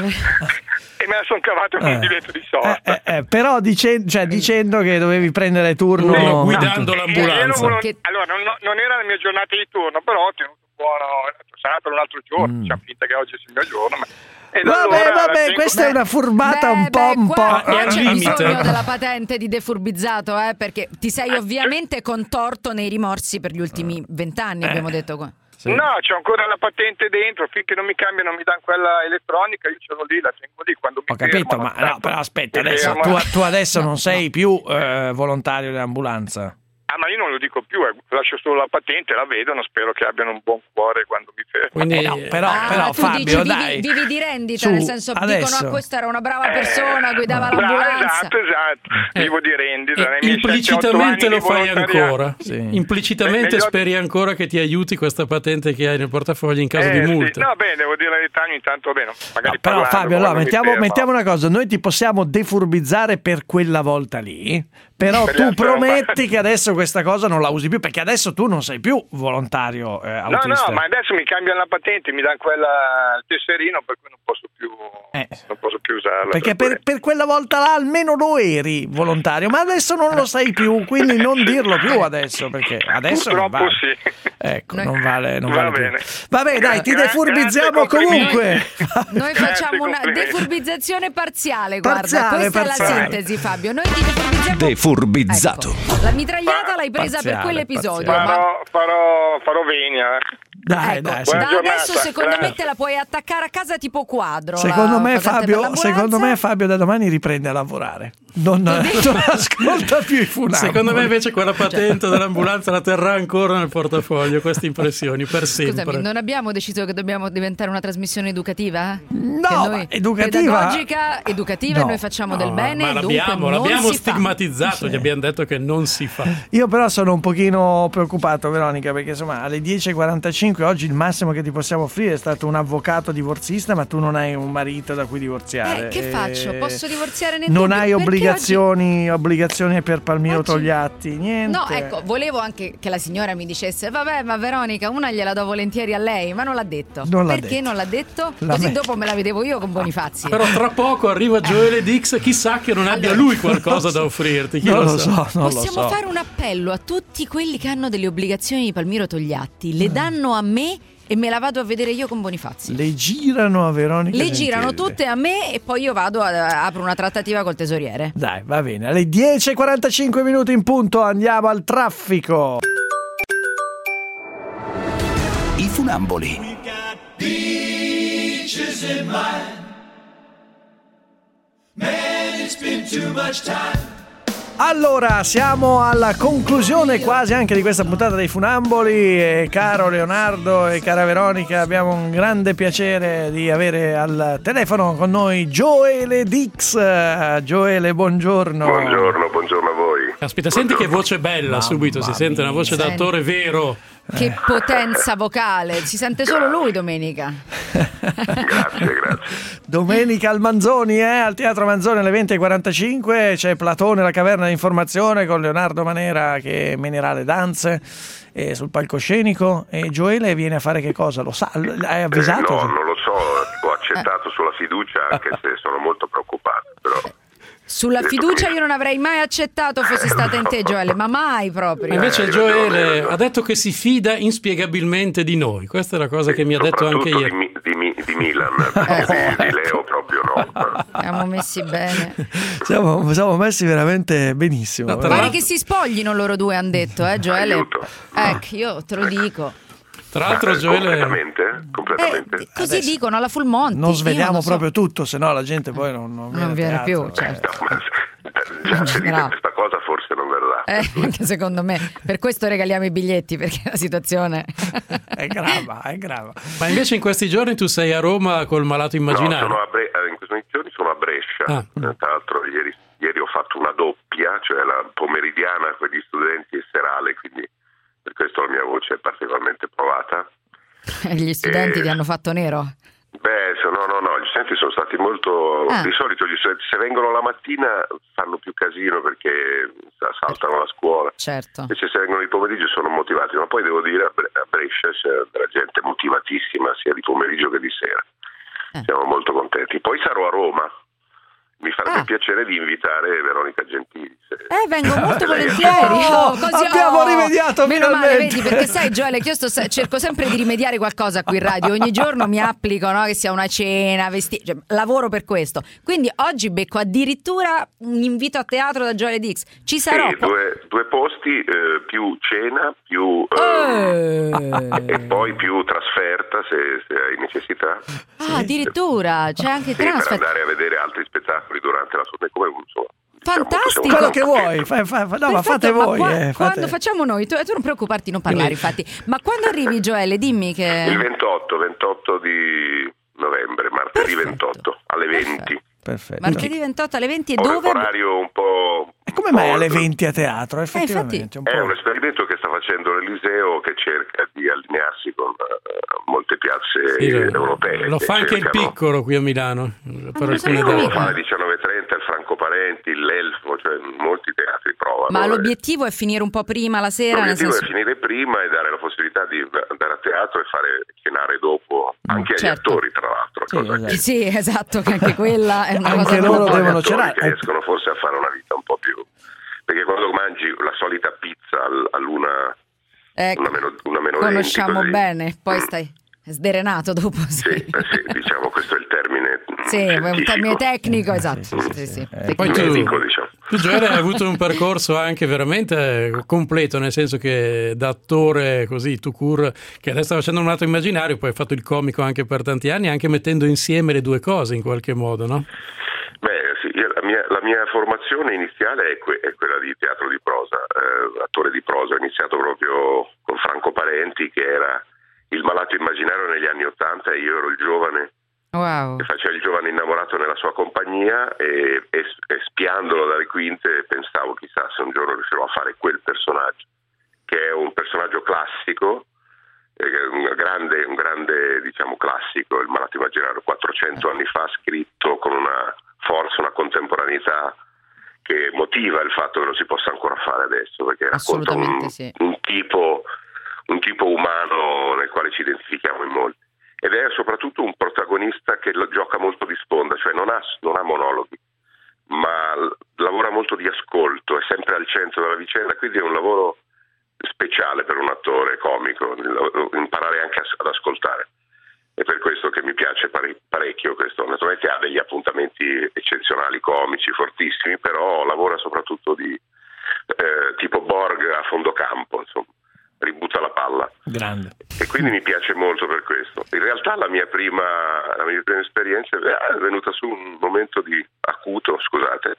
E me la sono cavata con il diritto di sosta. Eh, eh, però dice- cioè, dicendo che dovevi prendere turno Uno guidando Eh, l'ambulanza. ero volon- Allora, non, non era la mia giornata di turno, però ho tenuto buono, sarà per un altro giorno, Mm. facciamo finta che oggi sia il mio giorno. Ma... E vabbè, allora, vabbè, questa beh, è una furbata beh, un po' beh, un qua, po' qua c'è bisogno della patente di defurbizzato, eh, perché ti sei ovviamente contorto nei rimorsi per gli ultimi vent'anni, eh. abbiamo detto qua. Sì. No, c'ho ancora la patente dentro, finché non mi cambiano, mi danno quella elettronica, io ce l'ho lì, la tengo lì quando mi Ho capito, fermo, ma no, però aspetta, adesso tu, tu adesso non sei più eh, volontario dell'ambulanza. Ah, ma io non lo dico più, eh. lascio solo la patente, la vedono, spero che abbiano un buon cuore quando mi fermo. Quindi, eh no, però, ah, però tu Fabio, dici, dai. Vivi, vivi di rendita, Su, nel senso adesso. dicono, ah, questa era una brava persona, guidava eh, l'ambulanza. Esatto, esatto, eh, vivo di rendita. Eh, implicitamente lo fai ancora. Sì. Implicitamente Beh, speri ancora che ti aiuti questa patente che hai nel portafoglio in caso eh, di multa. Sì. No, bene, devo dire la verità, ogni tanto, bene, magari no, però Fabio, allora, mettiamo, fermo, mettiamo una cosa, noi ti possiamo defurbizzare per quella volta lì, però per tu prometti che adesso questa cosa non la usi più, perché adesso tu non sei più volontario eh, autista. No, no, ma adesso mi cambiano la patente, mi danno quella il tesserino, per cui non posso più, eh. non posso più usarla. Perché per, per, per quella volta là almeno lo eri volontario, ma adesso non lo sei più, quindi non dirlo più adesso, perché adesso purtroppo non vale. Sì. Ecco, non vale, non Va vale bene. più. Vabbè, dai, ti defurbizziamo Grazie, comunque. Noi facciamo una defurbizzazione parziale, guarda, parziale, questa parziale. è la sintesi, Fabio. Noi ti defurbizziamo. Defurbizzato. Ecco. La mitragliata l'hai presa parziale, per quell'episodio. Farò, Ma... farò, farò venia. Dai, ecco, dai, da giornata, adesso secondo grazie. me te la puoi attaccare a casa tipo quadro. Secondo la me, patente per Fabio, l'ambulanza. secondo me Fabio da domani riprende a lavorare. Non, non ascolta più i funamboli. Secondo me invece quella patente dell'ambulanza la terrà ancora nel portafoglio, queste impressioni per sempre. Scusami, non abbiamo deciso che dobbiamo diventare una trasmissione educativa? No, che noi, ma educativa. Pedagogica, educativa, No. e noi facciamo No, del bene. ma l'abbiamo, dunque non l'abbiamo si fa. stigmatizzato, Sì. gli abbiamo detto che non si fa. Io però sono un pochino preoccupato, Veronica, perché insomma alle dieci e quarantacinque oggi il massimo che ti possiamo offrire è stato un avvocato divorzista, ma tu non hai un marito da cui divorziare. Eh, che E faccio? Posso divorziare nel Non dubbio? hai Perché obbligazioni, obbligazioni per Palmiro Oggi- Togliatti, niente. No, ecco, volevo anche che la signora mi dicesse vabbè, ma Veronica, una gliela do volentieri a lei, ma non l'ha detto. Non l'ha Perché detto. non l'ha detto? La Così me- dopo me la vedevo io con Bonifazzi. Però tra poco arriva Joele Dix, chissà che non abbia Allora, lui qualcosa da offrirti. Chi non lo lo sa? so, non Possiamo lo so. fare un appello a tutti quelli che hanno delle obbligazioni di Palmiro Togliatti, le danno a me e me la vado a vedere io con Bonifazzi. Le girano a Veronica Le Gentile. girano tutte a me e poi io vado a, apro una trattativa col tesoriere. Dai, va bene. Alle dieci e quarantacinque minuti in punto andiamo al traffico. I funamboli. Beaches in mind. Man, it's been too much time. Allora, siamo alla conclusione quasi anche di questa puntata dei Funamboli e caro Leonardo e cara Veronica, abbiamo un grande piacere di avere al telefono con noi Joele Dix. Joele, buongiorno. Buongiorno, buongiorno a voi. Caspita, senti che voce bella, Mamma subito si sente una voce mia. d'autore vero. Che potenza vocale, si sente solo lui domenica. Grazie, grazie. Domenica al Manzoni, eh? Al Teatro Manzoni alle venti e quarantacinque c'è Platone, la caverna dell'informazione con Leonardo Manera che menerà le danze eh, sul palcoscenico. E Joele viene a fare che cosa? Lo sa? L'hai avvisato? Eh, no, non lo so, ho accettato sulla fiducia anche se sono molto preoccupato, però... Sulla fiducia io non avrei mai accettato fossi stata in te, Joele, ma mai proprio. Ma invece Joele ha detto che si fida inspiegabilmente di noi. Questa è la cosa che mi ha detto anche Soprattutto ieri. di, Mi- di, Mi- di Milan, perché di, di Leo proprio no. Siamo messi bene. Siamo, siamo messi veramente benissimo. No, tra Pare l'altro- che si spoglino loro due, hanno detto, eh, Joele. Aiuto. Ecco, io te lo dico. Tra l'altro Eh, Joele... completamente? Completamente? Eh, così Adesso dicono alla Full Monty. Non io sveliamo non so. proprio tutto, se no la gente poi non, non viene, Non a viene teatro. più, certo. No, ma già se dite Bravo. questa cosa forse non verrà. Eh, anche secondo me. Per questo regaliamo i biglietti, perché la situazione È grava, è grava. Ma invece in questi giorni tu sei a Roma col malato No, immaginario. sono a Bre- eh, in questi giorni sono a Brescia. Ah. Eh, Tra l'altro ieri, ieri ho fatto una doppia, cioè la pomeridiana con gli studenti e serale, quindi per questo la mia voce è particolarmente provata. gli studenti Eh, ti hanno fatto nero. Beh, so- no, no, no, gli studenti sono stati molto... Ah. Di solito gli studenti, se vengono la mattina fanno più casino perché saltano la scuola. Certo. Invece se vengono di pomeriggio sono motivati, ma poi devo dire a Bre- a Brescia c'è della gente motivatissima sia di pomeriggio che di sera. Eh. Siamo molto contenti. Poi sarò a Roma mi farebbe Ah. piacere di invitare Veronica Gentili. se- Eh, vengo molto se lei volentieri. accetta. Oh, così, abbiamo oh. rimediato Meno male, finalmente. vedi, perché sai, Gioele, che io sto, se- cerco sempre di rimediare qualcosa qui in radio. Ogni giorno mi applico, no? Che sia una cena, vesti- cioè, lavoro per questo. Quindi oggi becco addirittura un invito a teatro da Gioele Dix. Ci sarò. Sì, due, due posti, eh, più cena, più eh, Eh. e poi più trasferta se, se hai necessità. Ah, addirittura c'è anche Sì, per transfer. andare a vedere altri spettacoli durante la tournée, come insomma. Fantastico. Quello che vuoi, fa- fa- fa- no, ma fate Perfetto, ma voi. qua- eh, fate- Quando facciamo noi, tu, tu non preoccuparti, non parlare infatti. Ma quando arrivi, Gioele, dimmi che... Il ventotto, ventotto di novembre, martedì ventotto alle venti. Perfetto. Martedì ventotto alle venti e Or- dove? Orario un po'. E come mai alle venti a teatro? Effettivamente. un po'. È un esperimento che sta facendo l'Eliseo, che cerca di allinearsi con eh, molte piazze Sì, lo- europee. Lo che fa anche il cercano- piccolo qui a Milano. Per alcune Lo date. fa alle diciannove e trenta il Franco Parenti, l'Elfo, cioè molti teatri provano. Ma eh. l'obiettivo è finire un po' prima la sera, nel L'obiettivo senso... è finire prima e dare la possibilità di andare a teatro e fare cenare dopo anche agli certo. attori, tra l'altro. cosa che- Sì, esatto, che anche quella è una Anche cosa loro nuova. devono Gli attori cenare. che riescono forse a fare una vita un po' più, perché quando mangi la solita pizza al- all'una Ecco, una meno, una meno venti, conosciamo così. bene, poi stai sderenato dopo. Sì, Sì, eh sì, diciamo questo è il termine sì, è un scientifico. termine tecnico, esatto. Sì, sì. Poi tu, medico, diciamo. tu Gioele, hai avuto un percorso anche veramente completo, nel senso che da attore così, tout court, che adesso sta facendo un altro immaginario, poi hai fatto il comico anche per tanti anni, anche mettendo insieme le due cose in qualche modo, no? Beh, sì, io- la, mia, la mia formazione iniziale è, que- è quella di teatro di prosa, eh, attore di prosa. Ho iniziato proprio con Franco Parenti, che era il malato immaginario negli anni Ottanta, e io ero il giovane Wow. che faceva il giovane innamorato nella sua compagnia, e, e, e spiandolo dalle quinte pensavo chissà se un giorno riuscirò a fare quel personaggio, che è un personaggio classico, eh, un grande, un grande diciamo classico, il malato immaginario, quattrocento anni fa, scritto con una forza, una contemporaneità che motiva il fatto che lo si possa ancora fare adesso, perché racconta un, Assolutamente sì. un tipo un tipo umano nel quale ci identifichiamo in molti, ed è soprattutto un protagonista che lo gioca molto di sponda, cioè non ha, non ha monologhi, ma l- lavora molto di ascolto, è sempre al centro della vicenda, quindi è un lavoro speciale per un attore comico, il- imparare anche a- ad ascoltare. È per questo che mi piace pare- parecchio questo. Naturalmente ha degli appuntamenti eccezionali, comici, fortissimi, però lavora soprattutto di eh, tipo Borg a fondo campo, insomma, ributta la palla. Grande. E quindi mi piace molto per questo. In realtà la mia prima, la mia prima esperienza è venuta su un momento di acuto, scusate.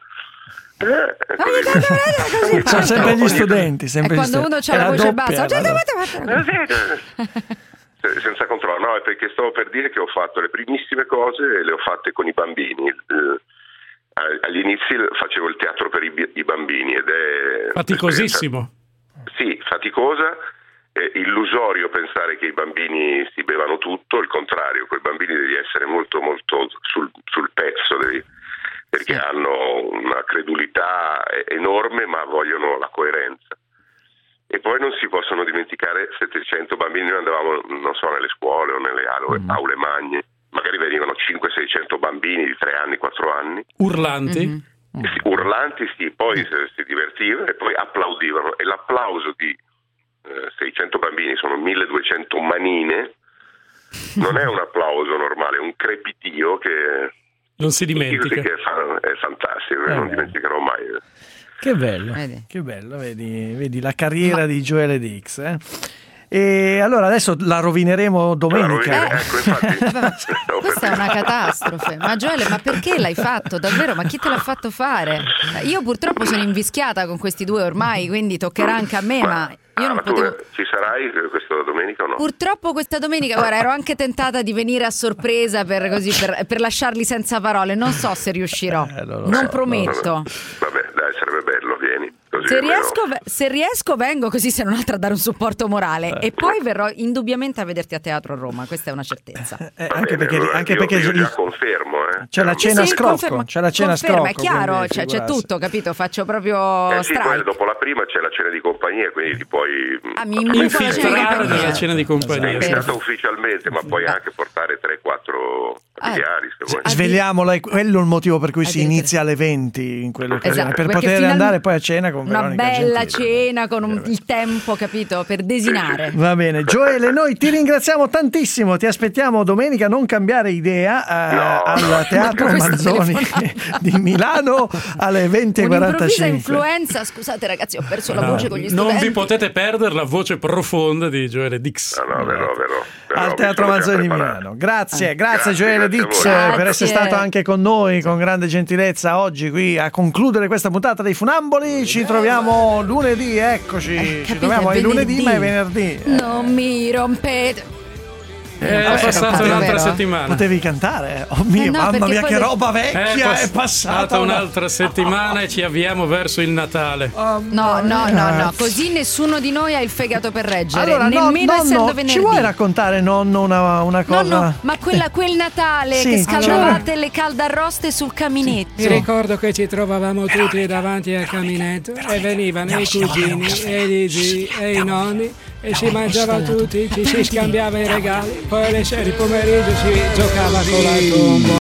Eh, così. Sono sempre gli studenti, sempre È gli quando studenti. uno c'ha È la voce doppia, bassa. la doppia. Se- senza controllo, no, è perché stavo per dire che ho fatto le primissime cose e le ho fatte con i bambini. Eh, agli inizi facevo il teatro per i, bi- i bambini ed è Faticosissimo. sì, faticosa, eh, illusorio pensare che i bambini si bevano tutto, il contrario, con i bambini devi essere molto molto sul, sul pezzo, devi, perché hanno una credulità enorme ma vogliono la coerenza. E poi non si possono dimenticare settecento bambini, noi andavamo, non so, nelle scuole o nelle aule, Mm. aule magne, magari venivano cinquecento seicento bambini di tre anni, quattro anni, Urlanti. Mm-hmm. e si- urlanti sì, poi si, si divertivano e poi applaudivano, e l'applauso di eh, seicento bambini, sono milleduecento manine, non è un applauso normale, è un crepitio che Non si dimentica. che fa- è fantastico, Eh, non beh. dimenticherò mai. Che bello, che bello, vedi, vedi la carriera di Gioele Dix. Eh? E allora adesso la rovineremo domenica. ecco, Questa è una catastrofe. Ma Gioele, ma perché l'hai fatto? Davvero? Ma chi te l'ha fatto fare? Io purtroppo sono invischiata con questi due ormai, quindi toccherà anche a me, ma io Ah, non ma tu potevo... eh, ci sarai questa domenica o no? Purtroppo questa domenica, guarda, ero anche tentata di venire a sorpresa per, così, per, per lasciarli senza parole. Non so se riuscirò, non so, prometto. Vabbè, dai, sarebbe bello, vieni. così Se almeno- riesco, se riesco vengo, così se non altro a dare un supporto morale, e poi verrò indubbiamente a vederti a teatro a Roma, questa è una certezza. Eh, anche perché, anche io, perché io il- già confermo, eh. c'è la cena a Sì, scrocco, conferma- c'è la cena a conferma, scrocco. è chiaro, quindi cioè, c'è figurarsi. tutto, capito? Faccio proprio Eh sì, poi strike. dopo la prima c'è la cena di compagnia, quindi ti puoi Ah, mi invito alla cena di Infiltrare compagnia. nella cena di compagnia. sei invitato Perfetto. ufficialmente, ma puoi anche portare tre quattro familiari se vuoi. Sveliamolo, è quello il motivo per cui si inizia alle venti in quell'occasione, Esatto, per perché poter final- andare poi a cena con Una Veronica bella Gentili. cena con un- il tempo, capito? Per desinare. Va bene, Gioele, noi ti ringraziamo tantissimo, ti aspettiamo domenica, non cambiare idea, eh, al Teatro Questa Manzoni di Milano alle venti e Un'improvvisa quarantacinque. influenza, scusate ragazzi, ho perso la No, voce con gli non studenti. vi potete perdere la voce profonda di Gioele Dix. No, verrò, verrò. Al Teatro Manzoni di Milano. Grazie, grazie Gioele grazie a Dix voi. eh, per Grazie. essere stato anche con noi con grande gentilezza oggi qui a concludere questa puntata dei Funamboli. Ci troviamo lunedì, eccoci, ci troviamo è il lunedì venerdì. ma è venerdì. Non mi rompete. Eh, è passata un'altra settimana. Potevi cantare? Oh mio, Eh no, mamma perché mia, poi che le- roba vecchia, È è passata una- un'altra settimana e ci avviamo verso il Natale. No, no, no, no, così nessuno di noi ha il fegato per reggere, Allora, no, nemmeno nonno, essendo venerdì. ci vuoi raccontare, nonno, una, una cosa? Nonno, ma quella, quel Natale Sì, che scaldavate c'era. le caldarroste sul caminetto. Mi ricordo che ci trovavamo tutti davanti al caminetto e venivano i cugini e gli zii e i nonni e si mangiava tutti, ci si scambiava i regali, poi alle sei di pomeriggio si giocava con la tombola.